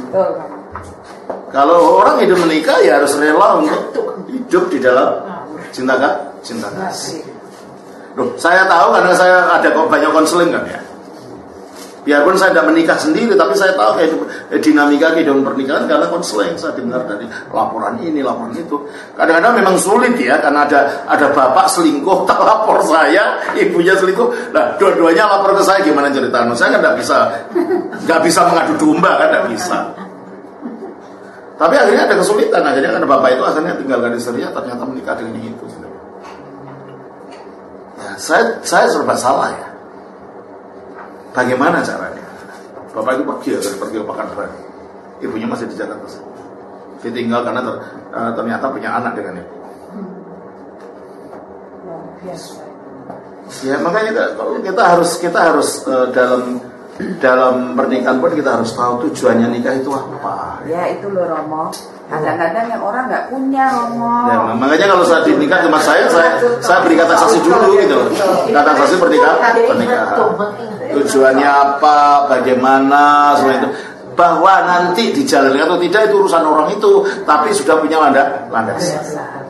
Kalau orang hidup menikah ya harus rela untuk hidup di dalam cinta kasih. Loh, saya tahu karena saya ada banyak konseling kan ya. Biarpun saya tidak menikah sendiri, tapi saya tahu dinamika kehidupan pernikahan karena konseling. Saya dengar dari laporan ini, laporan itu. Kadang-kadang memang sulit ya, karena ada bapak selingkuh, tak lapor saya, ibunya selingkuh. Nah, dua-duanya lapor ke saya, gimana ceritanya? Saya kan nggak bisa mengadu domba kan, nggak bisa. Tapi akhirnya ada kesulitan, akhirnya karena bapak itu asalnya tinggalkan istrinya, ternyata menikah dengan itu. Ya, saya serba salah ya. Bagaimana caranya? Bapak itu pergi ke Pekanbaru. Ibunya masih di Jakarta. Dia tinggal karena ternyata punya anak dengan ibu. Ya makanya kita harus dalam pernikahan pun kita harus tahu tujuannya nikah itu apa. Ya itu loh Romo. Kadang-kadang yang orang nggak punya Romo. Ya, makanya kalau saat dinikah sama saya beri kata saksi dulu gitu. Kata saksi pernikahan. Tujuannya apa, bagaimana, semua itu. Bahwa nanti dijalankan atau tidak itu urusan orang itu, tapi sudah punya landasan.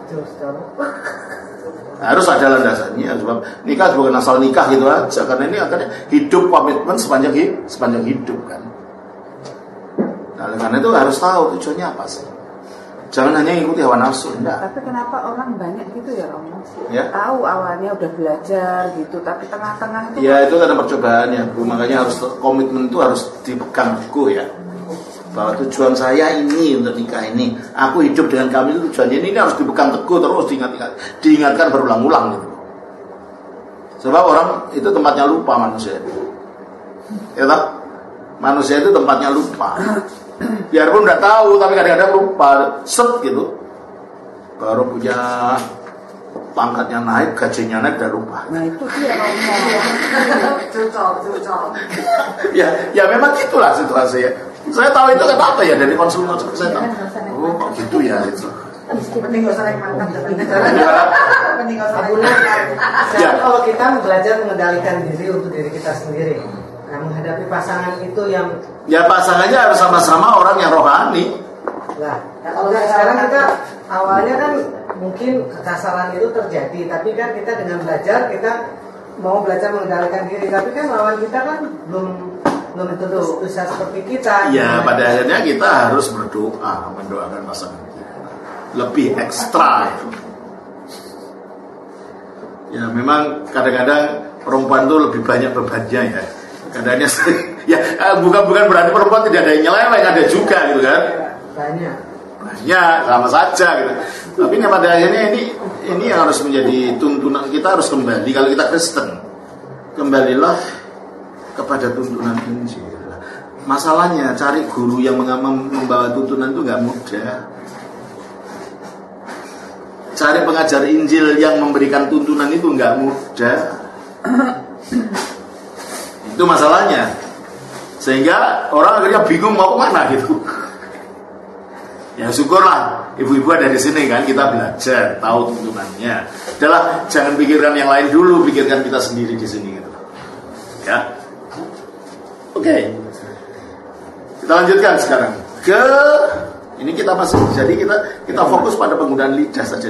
Harus ada landasannya. Sebab nikah bukan asal nikah gitu aja, karena ini akan hidup komitmen sepanjang hidup kan. Nah, karena itu harus tahu tujuannya apa sih. Jangan hanya ikuti hawa nafsu, enggak. Tapi kenapa orang banyak gitu ya Romo? Ya? Tahu awalnya udah belajar gitu, tapi tengah-tengah itu. Ya itu karena percobaannya, Bu. Makanya harus komitmen itu harus dipegang teguh ya. Bahwa tujuan saya ini untuk nikah ini, aku hidup dengan kamu itu tujuannya ini harus dipegang teguh terus diingatkan berulang-ulang gitu. Sebab orang itu tempatnya lupa manusia. Ya tak? Manusia itu tempatnya lupa. Biarpun udah tahu tapi kadang-kadang lupa, gitu. Baru punya pangkatnya naik, gajinya naik, udah lupa. Nah itu dia ngomong. Cocok. Ya memang gitulah situasi ya. Saya tahu itu apa ya dari konsultan saya tahu. Oh kok gitu ya itu. Penting gak usah yang mantap. Penting gak usah. Ya. Kalau kita belajar mengendalikan diri untuk diri kita sendiri, nah menghadapi pasangan itu yang ya pasangannya harus sama-sama orang yang rohani. Nah, kalau sekarang kita awalnya kan mungkin kekasaran itu terjadi, tapi kan kita dengan belajar kita mau belajar mengendalikan diri, tapi kan lawan kita kan belum tentu bisa seperti kita. Ya pada akhirnya kita harus berdoa, mendoakan pasangan kita. Lebih ekstra. Ya memang kadang-kadang perempuan itu lebih banyak bebannya ya. Kadangnya ya bukan berarti perempuan tidak ada yang nyeleweng, ada juga gitu kan. Banyak sama saja gitu. Tapi pada akhirnya ini yang harus menjadi tuntunan kita, harus kembali. Kalau kita Kristen, kembalilah kepada tuntunan Injil. Masalahnya cari guru yang membawa tuntunan itu nggak mudah. Cari pengajar Injil yang memberikan tuntunan itu nggak mudah. Itu masalahnya. Sehingga orang akhirnya bingung mau kemana gitu. Ya syukurlah ibu-ibu ada di sini kan, kita belajar tahu tuntunannya. Adalah jangan pikirkan yang lain dulu, pikirkan kita sendiri di sini gitu. Ya. Oke. Kita lanjutkan sekarang ke ini kita masih jadi kita fokus pada penggunaan lidah saja.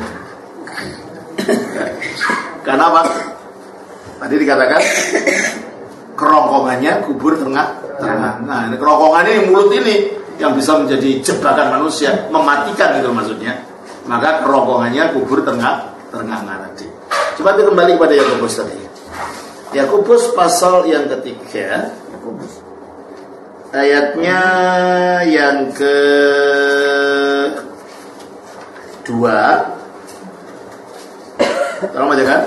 Karena apa? Tadi dikatakan kerongkongannya kubur tengah. Nah, ini kerongkongan ini mulut ini yang bisa menjadi jebakan manusia, mematikan gitu maksudnya. Maka kerongkongannya kubur tengah tadi. Coba kita kembali kepada Yakobus tadi. Yakobus pasal yang ketiga, ayatnya yang ke-2. Tolong bacakan.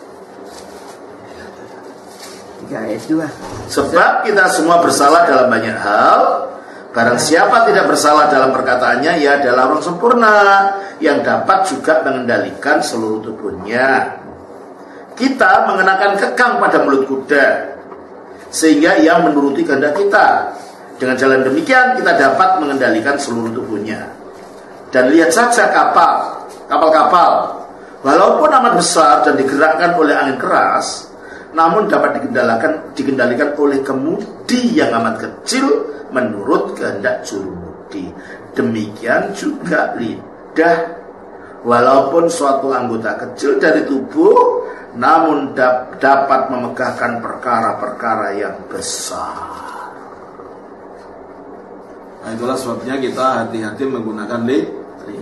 Ayat 2. Sebab kita semua bersalah dalam banyak hal. Barang siapa tidak bersalah dalam perkataannya, ia adalah orang sempurna yang dapat juga mengendalikan seluruh tubuhnya. Kita mengenakan kekang pada mulut kuda sehingga ia menuruti kehendak kita. Dengan jalan demikian kita dapat mengendalikan seluruh tubuhnya. Dan lihat saja kapal-kapal, walaupun amat besar dan digerakkan oleh angin keras, namun dapat dikendalikan oleh kemudi yang amat kecil menurut kehendak jurumudi. Demikian juga lidah, walaupun suatu anggota kecil dari tubuh, namun dapat memegahkan perkara-perkara yang besar. Nah, itulah sebabnya kita hati-hati menggunakan lidah.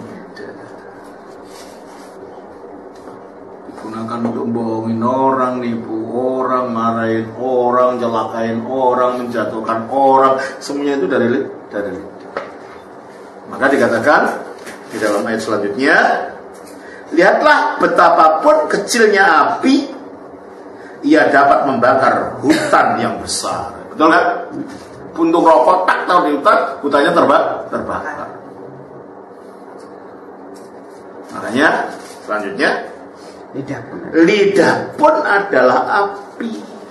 Digunakan untuk bohongin orang, nipu orang, marahin orang, celakain orang, menjatuhkan orang, semuanya itu dari lidah. Maka dikatakan di dalam ayat selanjutnya, lihatlah betapapun kecilnya api, ia dapat membakar hutan yang besar. Betul kan? Puntung rokok tak tahu di hutan, hutannya terbakar. Makanya selanjutnya, lidah pun adalah api.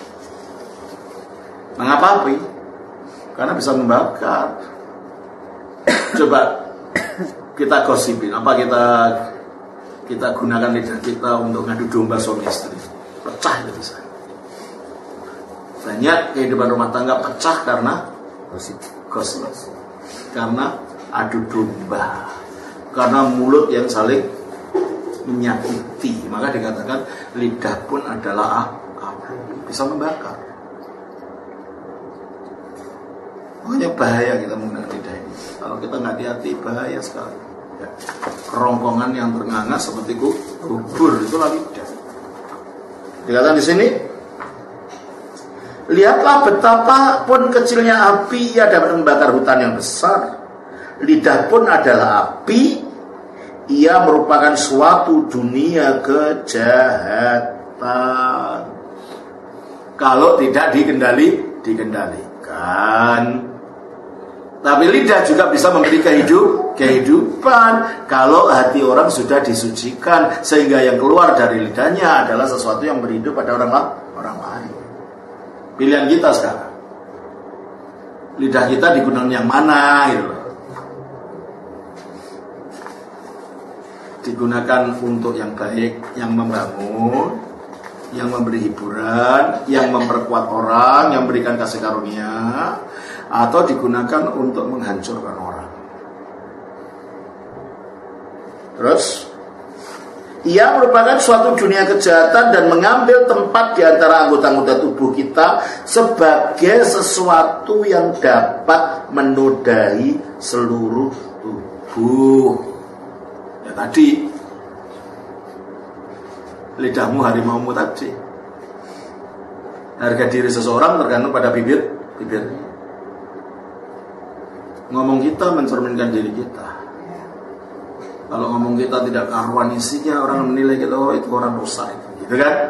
Mengapa api? Karena bisa membakar. Coba kita gosipin, apa kita gunakan lidah kita untuk ngadu domba suami istri, pecah itu bisa. Banyak kehidupan rumah tangga pecah karena gosip, karena adu domba, karena mulut yang saling menyakiti. Maka dikatakan lidah pun adalah api, bisa membakar. Makanya bahaya kita menggunakan lidah ini. Kalau kita nggak hati-hati, bahaya sekali. Ya. Kerongkongan yang ternganga seperti kubur, itulah lidah. Dikatakan di sini, lihatlah betapa pun kecilnya api, ia dapat membakar hutan yang besar. Lidah pun adalah api, ia merupakan suatu dunia kejahatan. Kalau tidak dikendalikan. Tapi lidah juga bisa memberi kehidupan kalau hati orang sudah disucikan, sehingga yang keluar dari lidahnya adalah sesuatu yang berhidup pada orang lain. Pilihan kita sekarang, lidah kita digunakan yang mana gitu loh. Digunakan untuk yang baik, yang membangun, yang memberi hiburan, yang memperkuat orang, yang memberikan kasih karunia, atau digunakan untuk menghancurkan orang. Terus, ia merupakan suatu dunia kejahatan dan mengambil tempat di antara anggota-anggota tubuh kita sebagai sesuatu yang dapat menodai seluruh tubuh. Ya tadi, lidahmu harimaumu tadi. Harga diri seseorang tergantung pada bibirnya. Ngomong kita mencerminkan diri kita. Kalau ngomong kita tidak karuan isinya, orang menilai kita, oh itu orang rusak, gitu kan?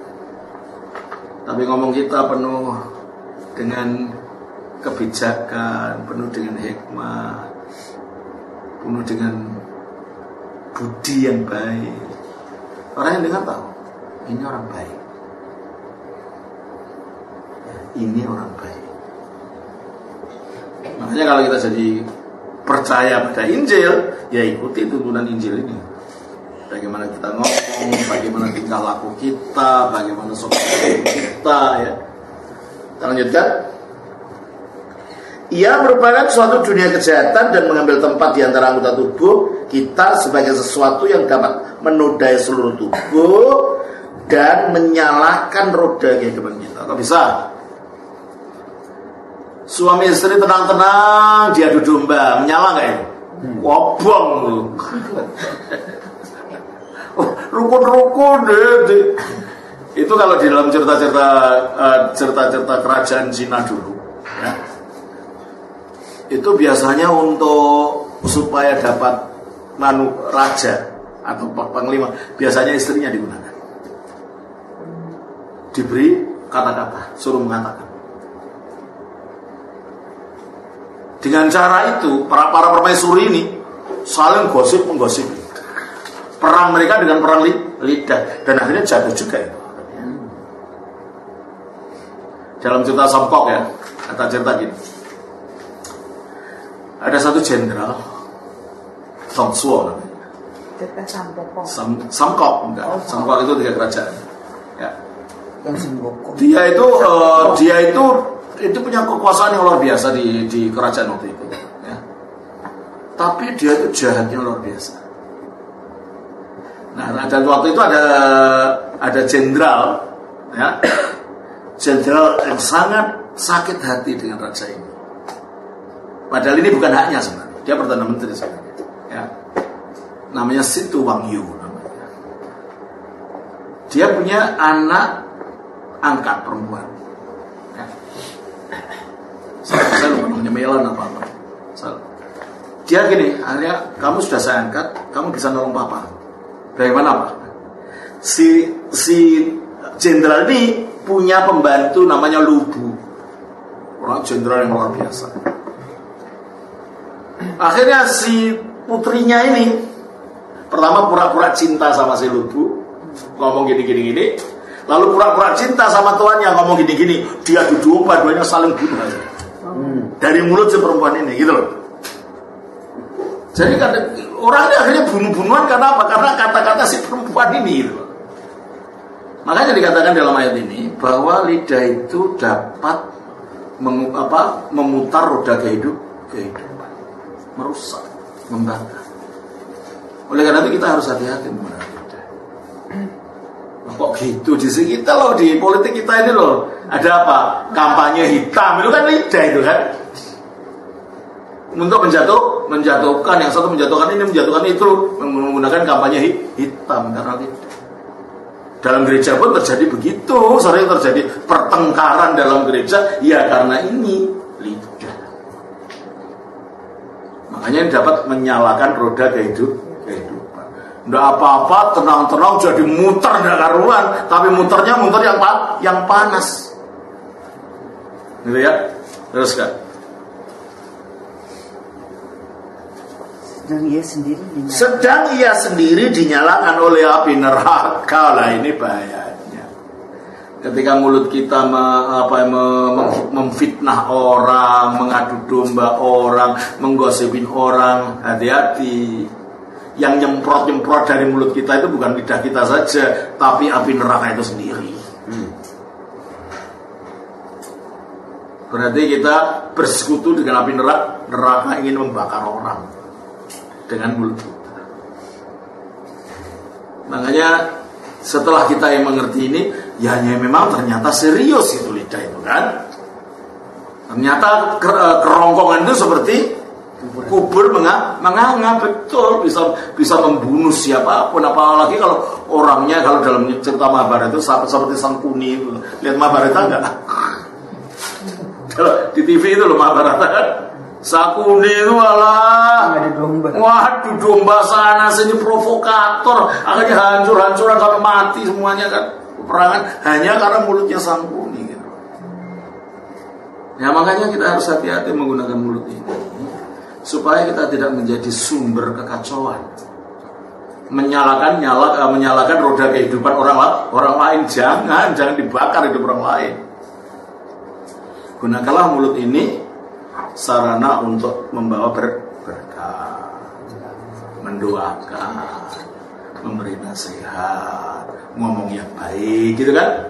Tapi ngomong kita penuh dengan kebijakan, penuh dengan hikmah, penuh dengan budi yang baik. Orang yang dengar tahu, ini orang baik. Ini orang baik. Makanya kalau kita jadi percaya pada Injil, ya ikuti tuntunan Injil ini. Bagaimana kita ngomong, bagaimana tingkah laku kita, bagaimana sopan kita, ya. Kita lanjutkan. Ia merupakan suatu dunia kejahatan dan mengambil tempat di antara anggota tubuh kita sebagai sesuatu yang dapat menodai seluruh tubuh dan menyalakan roda kehidupan kita. Kok bisa? Suami istri tenang-tenang diadu domba, menyala nggak ini? Wabong lu. Rukun-rukun deh. Itu kalau di dalam cerita-cerita kerajaan Cina dulu, ya. Itu biasanya untuk supaya dapat raja atau panglima, biasanya istrinya digunakan. Diberi kata-kata, suruh mengatakan. Dengan cara itu, para permaisuri ini saling menggosip. Perang mereka dengan perang lidah, dan akhirnya jatuh juga itu. Dalam cerita Samkok, ya, kata cerita gini. Ada satu jenderal, Tong Suo namanya. Cerita Samkok. Samkok, enggak. Samkok itu 3 kerajaan. Ya. Dia itu punya kekuasaan yang luar biasa di kerajaan waktu itu. Ya. Tapi dia itu jahatnya luar biasa. Nah, dan waktu itu ada jenderal, ya, jenderal yang sangat sakit hati dengan raja ini. Padahal ini bukan haknya sebenarnya. Dia perdana menteri sebenarnya. Ya. Namanya Situ Wangyu namanya. Dia punya anak angkat perempuan. Ya. Saya lupa namanya Melan apa-apa. Dia gini, akhirnya kamu sudah saya angkat, kamu bisa nolong papa. Bagaimana Pak? Si jenderal ini punya pembantu namanya Lubu. Orang jenderal yang luar biasa. Akhirnya si putrinya ini pertama pura-pura cinta sama si Lubu, ngomong gini. Lalu pura-pura cinta sama tuannya, ngomong gini. Dia duduk duanya saling bunuh aja. Dari mulut si perempuan ini, gitu loh. Jadi orang ini akhirnya bunuh-bunuhan karena apa? Karena kata-kata si perempuan ini, gitu. Makanya dikatakan dalam ayat ini bahwa lidah itu dapat memutar roda kehidupan, merusak, membakar. Oleh karena itu kita harus hati-hati menggunakan lidah. Kok gitu di sini kita loh, di politik kita ini loh ada apa? Kampanye hitam itu kan lidah itu kan. Untuk menjatuhkan yang satu, menjatuhkan ini, menjatuhkan itu, menggunakan kampanye hitam karena lidah. Dalam gereja pun terjadi begitu, sering terjadi pertengkaran dalam gereja, ya karena ini lidah. Makanya dapat menyalakan roda kehidupan. Nggak apa-apa, tenang-tenang jadi muter nggak karuan, tapi muternya yang panas. Gitu ya, terus kan. Sedang ia sendiri dinyalakan oleh api neraka. Lah ini bahayanya. Ketika mulut kita memfitnah orang, mengadu domba orang, menggosipin orang, hati-hati. Yang nyemprot dari mulut kita itu bukan lidah kita saja, tapi api neraka itu sendiri. Berarti kita bersekutu dengan api neraka ingin membakar orang dengan mulut kita. Makanya setelah kita yang mengerti ini, ya memang ternyata serius itu lidah itu kan. Ternyata kerongkongan itu seperti kubur menganga, betul, bisa membunuh siapapun, apalagi kalau orangnya, kalau dalam cerita Mahabharata itu seperti Sangkuni itu. Lihat Mahabharata enggak? Kalau di TV itu loh Mahabharata kan. Sakuni itu waduh domba sana sini provokator, akhirnya hancur-hancuran sampai mati semuanya kan, peperangan hanya karena mulutnya Sangkuni gitu. Ya makanya kita harus hati-hati menggunakan mulut ini supaya kita tidak menjadi sumber kekacauan, menyalakan roda kehidupan orang lain. Jangan dibakar hidup orang lain. Gunakanlah mulut ini sarana untuk membawa berkah, mendoakan, memberi nasihat, ngomong yang baik, gitu kan?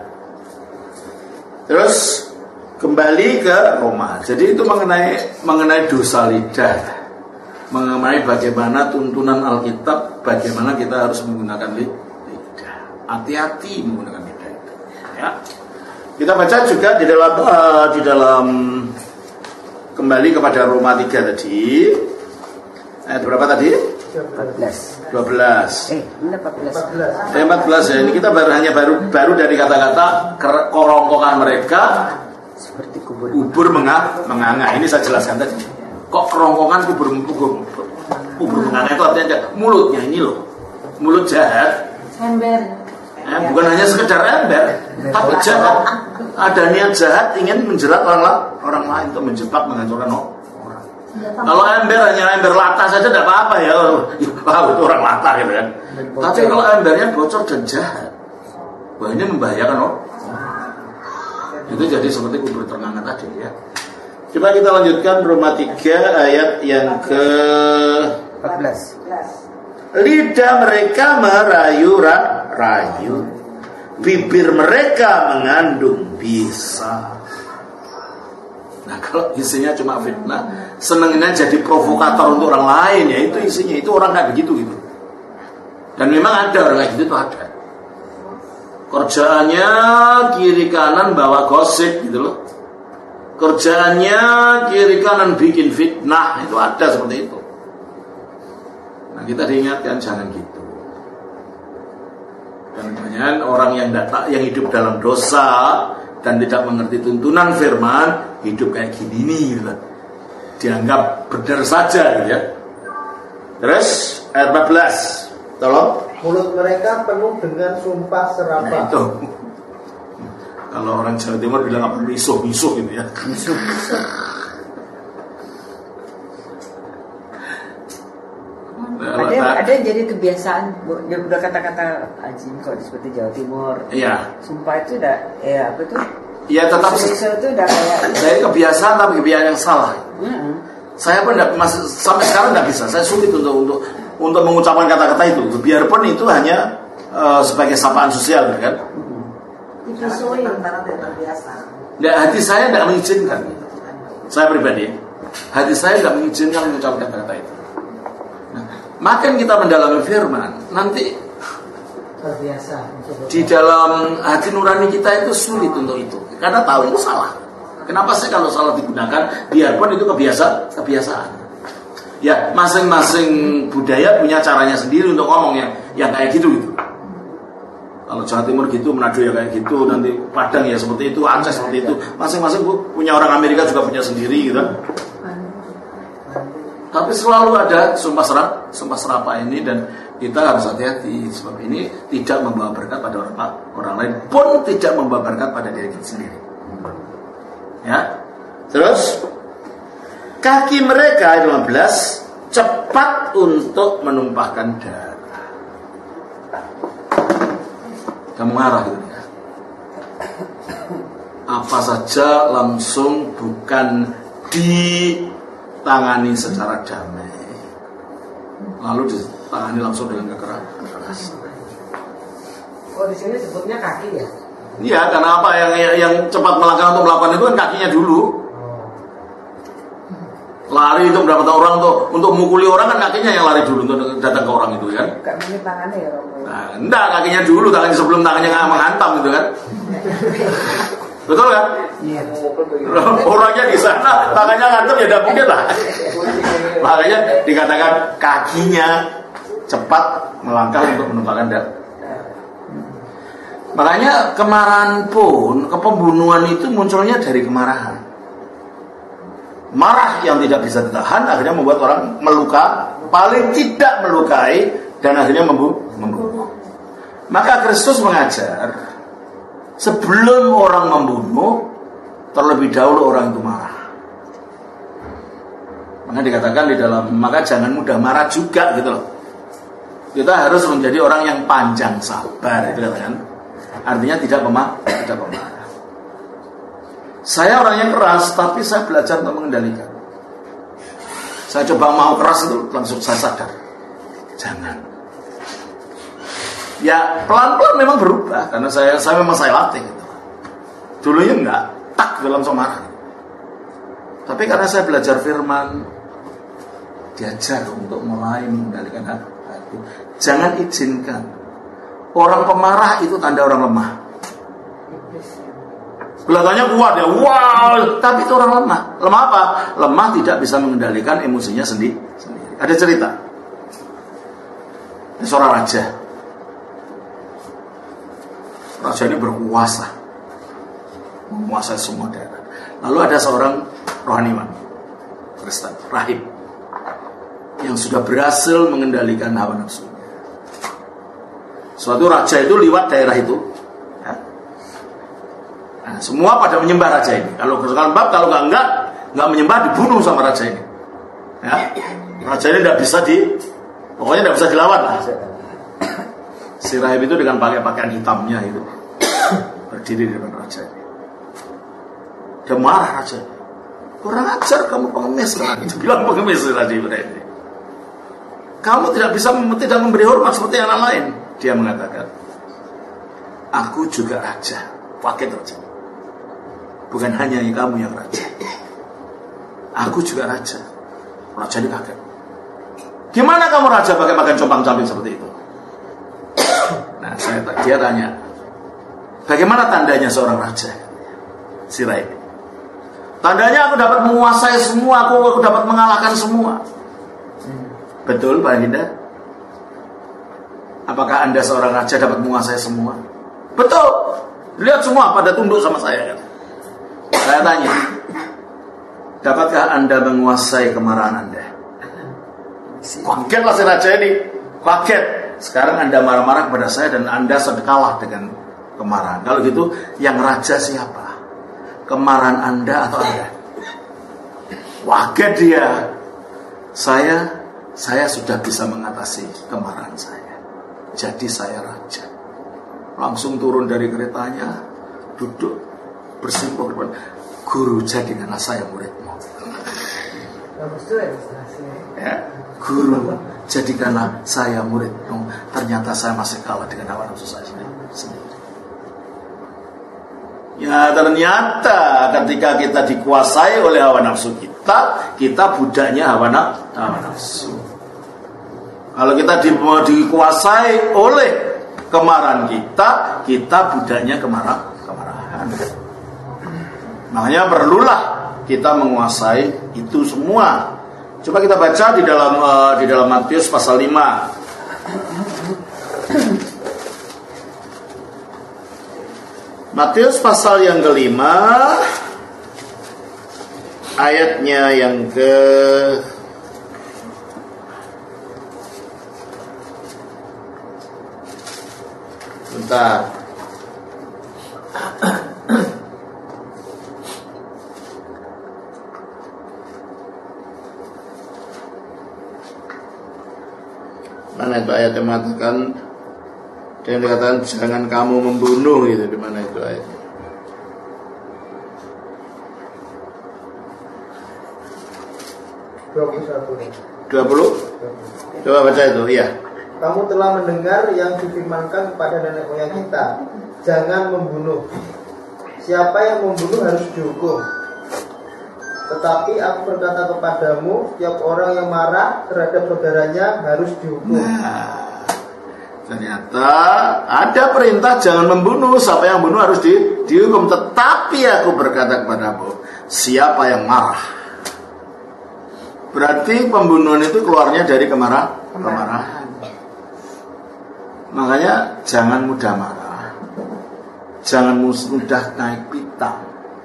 Terus kembali ke Roma. Jadi itu mengenai dosa lidah, mengenai bagaimana tuntunan Alkitab, bagaimana kita harus menggunakan lidah. Hati-hati menggunakan lidah itu. Ya. Kita baca juga di dalam kembali kepada Roma 3 tadi. Ayat berapa tadi? 12. 14 ya. Ini kita baru dari kata-kata kerongkongan mereka seperti kubur menganga. Ini saya jelaskan tadi. Kok kerongkongan kubur menganga itu artinya mulutnya ini loh. Mulut jahat. Ember. Bukan hanya sekedar ember, tapi jahat. Ada niat jahat ingin menjerat orang lain untuk menjebak, menghancurkan orang. Kalau ember hanya ember lata saja tidak apa-apa ya. Itu orang lata gitu kan. Tapi kalau embernya bocor dan jahat, wah ini membahayakan orang. Itu jadi seperti kubur ternganga tadi ya. Coba kita lanjutkan Roma 3 ayat yang ke 14. Lidah mereka merayu-rayu bibir mereka mengandung bisa. Nah kalau isinya cuma fitnah, senengnya jadi provokator untuk orang lain, ya itu isinya. Itu orang kayak begitu gitu. Dan memang ada orang kayak gitu tuh ada. Kerjaannya kiri kanan bawa gosip gitu loh. Kerjaannya kiri kanan bikin fitnah, itu ada seperti itu. Nah kita diingatkan jangan gitu. Dan banyak orang yang hidup dalam dosa dan tidak mengerti tuntunan firman, hidup kayak gini nih gitu. Dianggap benar saja gitu ya. Terus ayat 14, tolong. Mulut mereka penuh dengan sumpah serapah. Nah itu. Kalau orang Jawa Timur bilang apa? Misuh-misuh gitu ya. Misuh-misuh. Ada yang jadi kebiasaan. Dia udah kata-kata anjing kalau seperti Jawa Timur. Iya. Sumpah itu udah apa tuh? Iya tetap. Misuh itu udah kayak. Saya kebiasaan tapi kebiasaan yang salah. Saya pun sampai sekarang nggak bisa. Saya sulit untuk mengucapkan kata-kata itu. Biarpun itu hanya sebagai sapaan sosial, kan? Itu antara tidak terbiasa. Nah, hati saya tidak mengizinkan. Saya pribadi, hati saya tidak mengizinkan mengucapkan kata-kata itu. Nah, makin kita mendalami firman, nanti terbiasa. Di dalam hati nurani kita itu sulit untuk itu, karena tahu itu salah. Kenapa sih kalau salah digunakan? Biarpun itu kebiasaan. Ya, masing-masing budaya punya caranya sendiri untuk ngomong yang kayak gitu. Kalau Jawa Timur gitu, Manado ya kayak gitu, nanti Padang ya seperti itu, Aceh seperti itu. Masing-masing punya, orang Amerika juga punya sendiri gitu. Tapi selalu ada sumpah serapah ini, dan kita harus hati-hati sebab ini tidak membawa berkat pada orang lain, pun tidak membawa berkat pada diri kita sendiri. Ya. Terus kaki mereka ayat 15 cepat untuk menumpahkan darah. Kamu marah gitu ya. Apa saja langsung bukan ditangani secara damai, lalu ditangani langsung dengan kekerasan. Oh, di sini sebutnya kaki ya? Iya, karena apa yang cepat melangkah untuk melakukan itu kan kakinya dulu. Lari itu mendapatkan orang untuk mukuli orang kan kakinya yang lari dulu untuk datang ke orang itu kan. Gak mungkin tangannya ya Romo. Nah, enggak, kakinya dulu, tangannya sebelum tangannya menghantam gitu kan. Betul kan? Iya. Orangnya di sana tangannya ngantam ya tidak mungkin lah. Makanya dikatakan kakinya cepat melangkah untuk menumpahkan darah. Makanya kemarahan pun, kepembunuhan itu munculnya dari kemarahan. Marah yang tidak bisa ditahan akhirnya membuat orang meluka, paling tidak melukai, dan akhirnya membunuh. Maka Kristus mengajar, sebelum orang membunuh, terlebih dahulu orang itu marah. Maka dikatakan di dalam, maka jangan mudah marah juga gitu loh. Kita harus menjadi orang yang panjang sabar, itu katakan. Artinya tidak pemarah. Saya orangnya keras, tapi saya belajar untuk mengendalikan. Saya coba mau keras itu, langsung saya sadar, jangan. Ya pelan-pelan memang berubah, karena saya memang latih gitu. Dulunya enggak, tak langsung marah. Tapi karena saya belajar firman, diajar untuk mulai mengendalikan hati. Jangan izinkan orang pemarah itu tanda orang lemah. Kelihatannya kuat ya, wow, tapi itu orang lemah. Lemah apa? Lemah tidak bisa mengendalikan emosinya sendiri. Ada cerita. Ini seorang raja. Raja ini berkuasa, menguasai semua daerah. Lalu ada seorang rohaniwan Kristen, rahib, yang sudah berhasil mengendalikan hawa nafsu. Suatu raja itu lewat daerah itu, ya. Nah, semua pada menyembah raja ini. Kalau nggak menyembah, dibunuh sama raja ini. Ya. Raja ini pokoknya tidak bisa dilawan lah. Si rahib itu dengan pakai pakaian hitamnya itu berdiri di depan raja ini. Dia marah raja. Kurang ajar kamu pengemis lah. Dia bilang pengemis raja ini. Kamu tidak memberi hormat seperti anak lain. Dia mengatakan, aku juga raja. Kaget raja. Bukan hanya kamu yang raja, aku juga raja. Raja ini kaget. Gimana kamu raja pakai makan compang-camping seperti itu? Nah, dia tanya, bagaimana tandanya seorang raja? Sirai. Tandanya aku dapat menguasai semua, aku dapat mengalahkan semua. Betul Pak Hinda? Apakah Anda seorang raja dapat menguasai semua? Betul. Lihat semua pada tunduk sama saya kan. Saya tanya, dapatkah Anda menguasai kemarahan Anda? Kagetlah si raja ini. Kaget. Sekarang Anda marah-marah kepada saya dan Anda sudah kalah dengan kemarahan. Kalau gitu, yang raja siapa? Kemarahan Anda atau Anda? Kaget dia. Saya sudah bisa mengatasi kemarahan saya. Jadi saya raja. Langsung turun dari keretanya, duduk, bersimpuh depan. Guru, jadikanlah saya muridmu. Ya, guru, jadikanlah saya muridmu. Ternyata saya masih kalah dengan hawa nafsu saya sendiri. Ya, ternyata ketika kita dikuasai oleh hawa nafsu kita budaknya hawa nafsu. Kalau kita dikuasai oleh kemarahan kita budaknya kemarahan. Makanya perlulah kita menguasai itu semua. Coba kita baca di dalam Matius pasal 5. Matius pasal yang ke-5, ayatnya yang bentar. Mana itu ayat yang mengatakan, yang dikatakan jangan kamu membunuh gitu, di mana itu ayatnya? Ayat 20? Coba baca itu, iya. Kamu telah mendengar yang difirmankan kepada nenek moyang kita, jangan membunuh. Siapa yang membunuh harus dihukum. Tetapi aku berkata kepadamu, setiap orang yang marah terhadap saudaranya harus dihukum. Nah, ternyata ada perintah jangan membunuh. Siapa yang membunuh harus dihukum. Tetapi aku berkata kepadamu, siapa yang marah. Berarti pembunuhan itu keluarnya dari kemarahan. Makanya jangan mudah marah, jangan mudah naik pitam.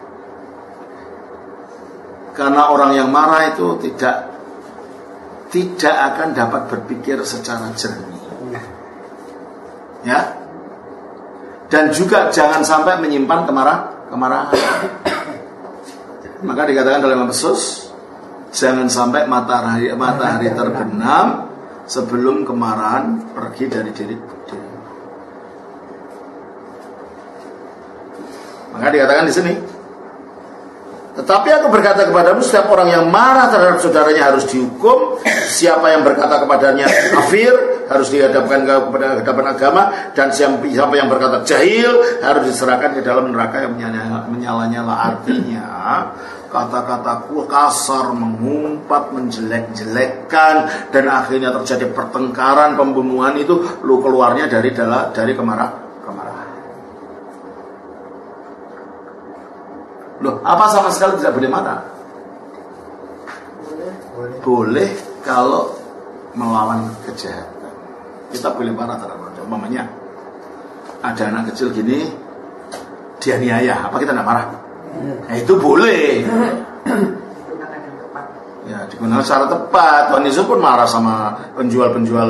Karena orang yang marah itu tidak akan dapat berpikir secara jernih. Ya. Dan juga jangan sampai menyimpan kemarahan. Maka dikatakan dalam Efesus, jangan sampai matahari terbenam sebelum kemarahan pergi dari diri. Maka dikatakan di sini, tetapi aku berkata kepadamu, setiap orang yang marah terhadap saudaranya harus dihukum. Siapa yang berkata kepadanya kafir harus dihadapkan kepada hadapan agama, dan siapa yang berkata jahil harus diserahkan ke dalam neraka yang menyala-nyala. Artinya kata-kata kasar, mengumpat, menjelek-jelekkan, dan akhirnya terjadi pertengkaran, pembunuhan itu keluarnya dari kemarahan. Loh, apa sama sekali tidak boleh marah? Boleh kalau melawan kejahatan. Kita boleh marah terhadap orang. Umpamanya ada anak kecil gini, dianiaya, apa kita tidak marah? Nah, itu boleh. Ya, digunakan secara tepat. Tuhan Yesus pun marah sama penjual-penjual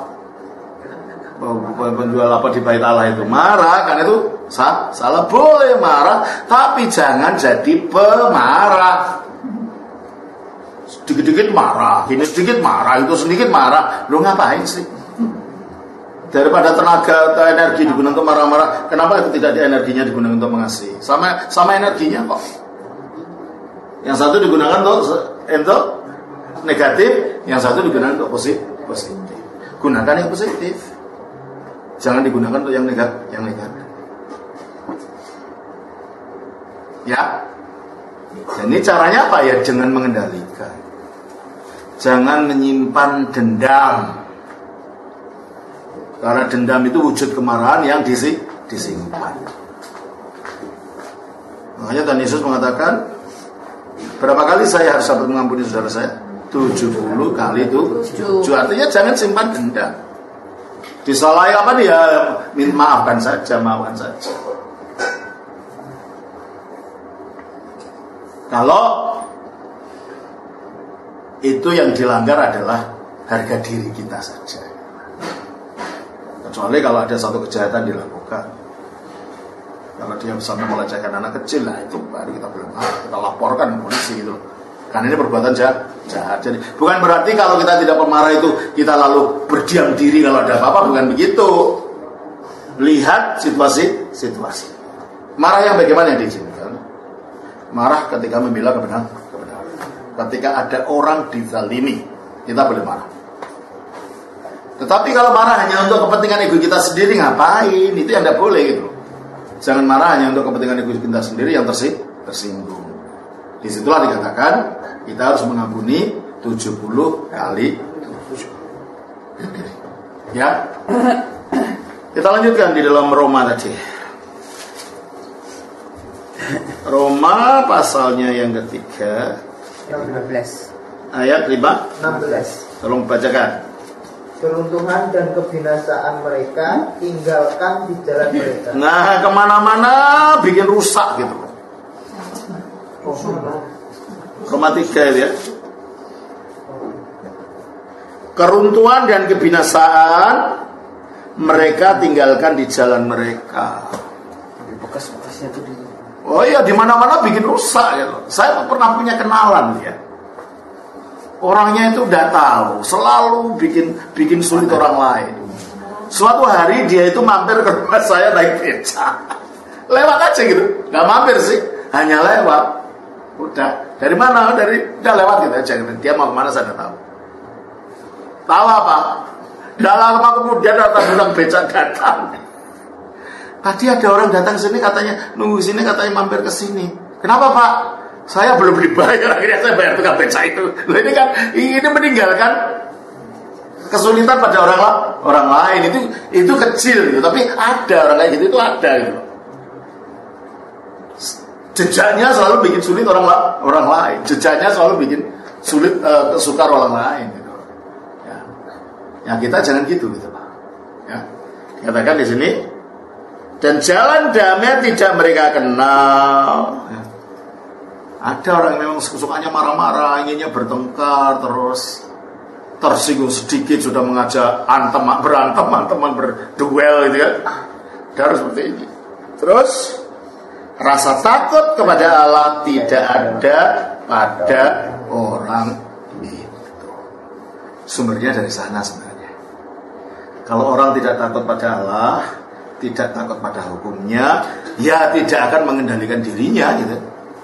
di Bait Allah itu, marah kan, itu salah. Boleh marah, tapi jangan jadi pemarah. Sedikit-sedikit marah, ini sedikit marah, itu sedikit marah. Lu ngapain sih? Daripada tenaga atau energi digunakan untuk marah-marah, kenapa itu tidak energinya digunakan untuk mengasihi? Sama energinya kok. Yang satu digunakan untuk negatif, yang satu digunakan untuk positif. Gunakan yang positif. Jangan digunakan untuk yang negatif. Ya. Dan ini caranya apa ya? Jangan mengendalikan. Jangan menyimpan dendam. Karena dendam itu wujud kemarahan yang disimpan. Makanya Tuhan Yesus mengatakan, berapa kali saya harus dapat mengampuni saudara saya? 70 kali 7. Artinya jangan simpan dendam. Disalahi apa dia? Maafkan saja. Kalau itu yang dilanggar adalah harga diri kita saja. Kecuali kalau ada satu kejahatan dilakukan. Kalau dia misalnya melecehkan anak kecil, nah itu baru kita boleh marah, kita laporkan ke polisi gitu. Karena ini perbuatan jahat. Jadi bukan berarti kalau kita tidak pemarah itu kita lalu berdiam diri kalau ada apa-apa, bukan begitu. Lihat situasi. Marah yang bagaimana yang diizinkan? Marah ketika membela kebenaran. Ketika ada orang dizalimi, kita boleh marah. Tetapi kalau marah hanya untuk kepentingan ego kita sendiri, ngapain? Itu yang tidak boleh gitu. Jangan marah hanya untuk kepentingan ego kita sendiri yang tersinggung. Disitulah dikatakan kita harus mengampuni 70 kali 7. Ya. Kita lanjutkan di dalam Roma tadi. Roma pasalnya yang ketiga, 15 ayat 16. Tolong bacakan. Keruntuhan dan kebinasaan mereka tinggalkan di jalan mereka. Nah, kemana-mana bikin rusak gitu. Roma 3 ya. Keruntuhan dan kebinasaan mereka tinggalkan di jalan mereka. Bekas-bekasnya tuh Oh iya, di mana-mana bikin rusak gitu. Saya pernah punya kenalan ya. Orangnya itu udah tahu, selalu bikin sulit orang lain. Suatu hari dia itu mampir ke rumah saya naik beca. Lewat aja gitu, nggak mampir sih, hanya lewat. Udah, dari mana? Udah lewat gitu aja. Dia mau kemana saya nggak tahu. Tahu apa? Nggak lama kemudian datang beca datang. Tadi ada orang datang sini katanya nunggu sini, katanya mampir ke sini. Kenapa Pak? Saya belum dibayar, akhirnya saya bayar tukang beca itu. Loh, ini meninggalkan kesulitan pada orang lain. Itu kecil gitu, tapi ada orang kayak gitu, itu ada gitu. Jejaknya selalu bikin sulit orang lain. Jejaknya selalu bikin sulit sukar orang lain gitu. Ya kita jangan gitu Pak. Ya. Katakan di sini, dan jalan damai tidak mereka kenal. Ya. Ada orang yang memang sukanya marah-marah, inginnya bertengkar, terus tersinggung sedikit sudah mengajak berantem, berduel gitu kan. Harus seperti ini. Terus rasa takut kepada Allah tidak ada pada orang itu. Sumbernya dari sana sebenarnya. Kalau orang tidak takut pada Allah, tidak takut pada hukumnya, ya tidak akan mengendalikan dirinya gitu.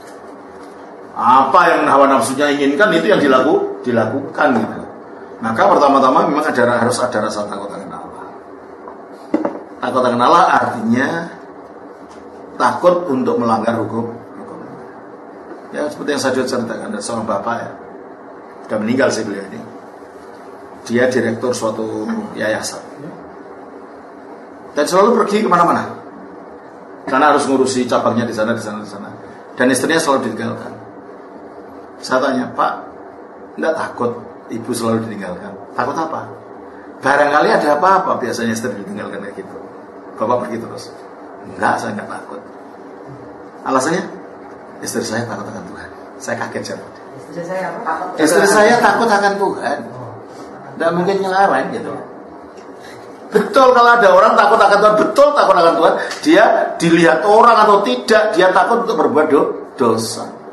Apa yang hawa nafsunya inginkan itu yang dilakukan gitu. Maka pertama-tama memang harus ada rasa takut akan Allah. Takut akan Allah artinya takut untuk melanggar hukum. Ya seperti yang saya ceritakan, ada seorang bapak ya, sudah meninggal sih beliau ini. Dia direktur suatu yayasan dan selalu pergi kemana-mana karena harus ngurusi cabangnya di sana. Dan istrinya selalu ditinggalkan. Saya tanya, Pak, enggak takut ibu selalu ditinggalkan? Takut apa? Barangkali ada apa-apa, biasanya istri ditinggalkan kayak gitu. Bapak pergi terus. Enggak, saya enggak takut. Alasannya? Istri saya takut akan Tuhan. Saya kaget jawab. Istri saya apa? Istri saya takut akan Tuhan. Enggak mungkin nyeleweng gitu. Betul kalau ada orang takut akan Tuhan, betul takut akan Tuhan, dia dilihat orang atau tidak, dia takut untuk berbuat dosa.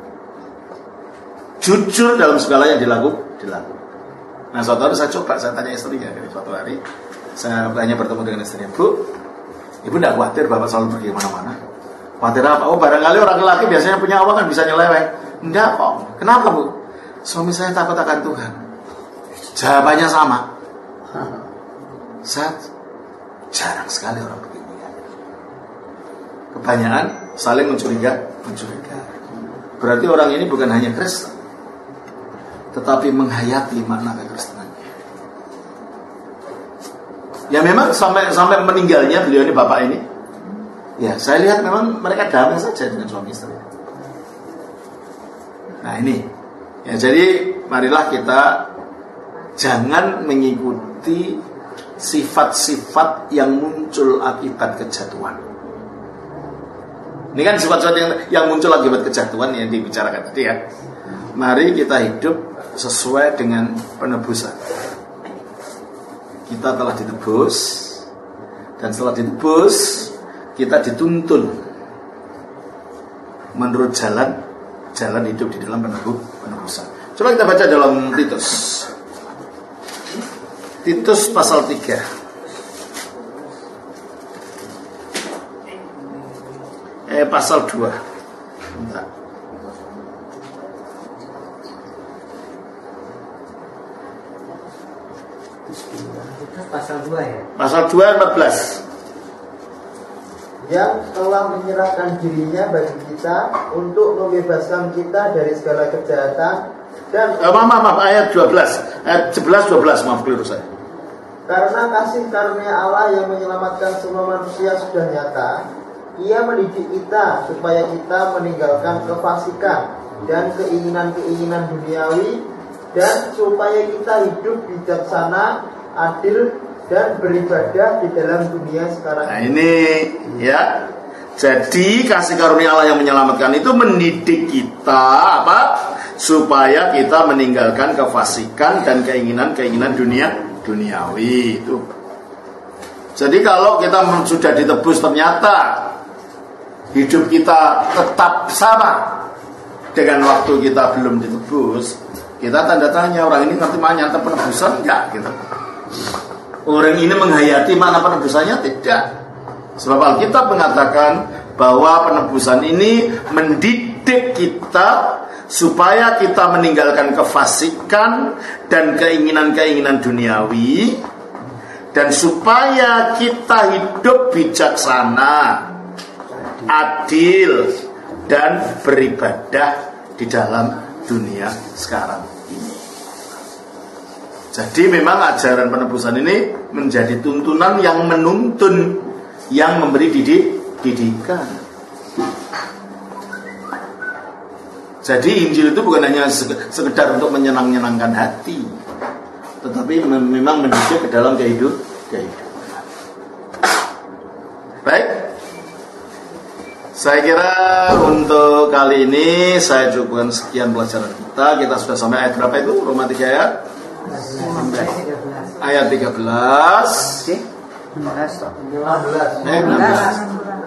Jujur dalam segala yang dilakukan. Nah suatu hari saya coba, saya tanya istrinya. Suatu hari saya hanya bertemu dengan istrinya, Bu, ibu tidak khawatir bapak selalu pergi kemana-mana? Khawatir apa? Oh barangkali orang lelaki biasanya punya uang kan bisa nyeleweng. Enggak kok. Kenapa Bu? Suami saya takut akan Tuhan. Jawabannya sama. Saya jarang sekali orang begini. Kebanyakan saling mencurigai. Berarti orang ini bukan hanya Kristen, tetapi menghayati makna kekristenannya. Ya memang sampai meninggalnya beliau ini, bapak ini, ya saya lihat memang mereka damai saja dengan suami istri. Nah ini, ya jadi marilah kita jangan mengikuti sifat-sifat yang muncul akibat kejatuhan. Ini kan sifat-sifat yang muncul akibat kejatuhan yang dibicarakan tadi ya. Mari kita hidup sesuai dengan penebusan. Kita telah ditebus, dan setelah ditebus kita dituntun menurut jalan hidup di dalam penebusan. Coba kita baca dalam Titus pasal 3. Pasal 2. Bentar. Pasal 2 ya. Pasal 2 14. Yang telah menyerahkan dirinya bagi kita untuk membebaskan kita dari segala kejahatan dan maaf ayat 12. Ayat 11 12 maaf keliru saya. Karena kasih karunia Allah yang menyelamatkan semua manusia sudah nyata, Ia mendidik kita supaya kita meninggalkan kefasikan dan keinginan-keinginan duniawi, dan supaya kita hidup bijaksana, adil, dan beribadah di dalam dunia sekarang. Nah ini ya. Jadi kasih karunia Allah yang menyelamatkan itu mendidik kita apa? Supaya kita meninggalkan kefasikan dan keinginan-keinginan duniawi itu. Jadi kalau kita sudah ditebus ternyata hidup kita tetap sama dengan waktu kita belum ditebus, kita tanda tanya, orang ini nanti nyata penebusan enggak gitu. Orang ini menghayati mana penebusannya? Tidak. Sebab Alkitab mengatakan bahwa penebusan ini mendidik kita supaya kita meninggalkan kefasikan dan keinginan-keinginan duniawi, dan supaya kita hidup bijaksana, adil, dan beribadah di dalam dunia sekarang ini. Jadi memang ajaran penebusan ini menjadi tuntunan yang menuntun, yang memberi didikan. Jadi Injil itu bukan hanya sekedar untuk menyenangkan hati, tetapi memang mendidik ke dalam kehidupan. Baik, saya kira untuk kali ini saya cukupkan sekian pelajaran kita. Kita sudah sampai ayat berapa itu? Roma 3 ayat? Ayat 13. 16. 16.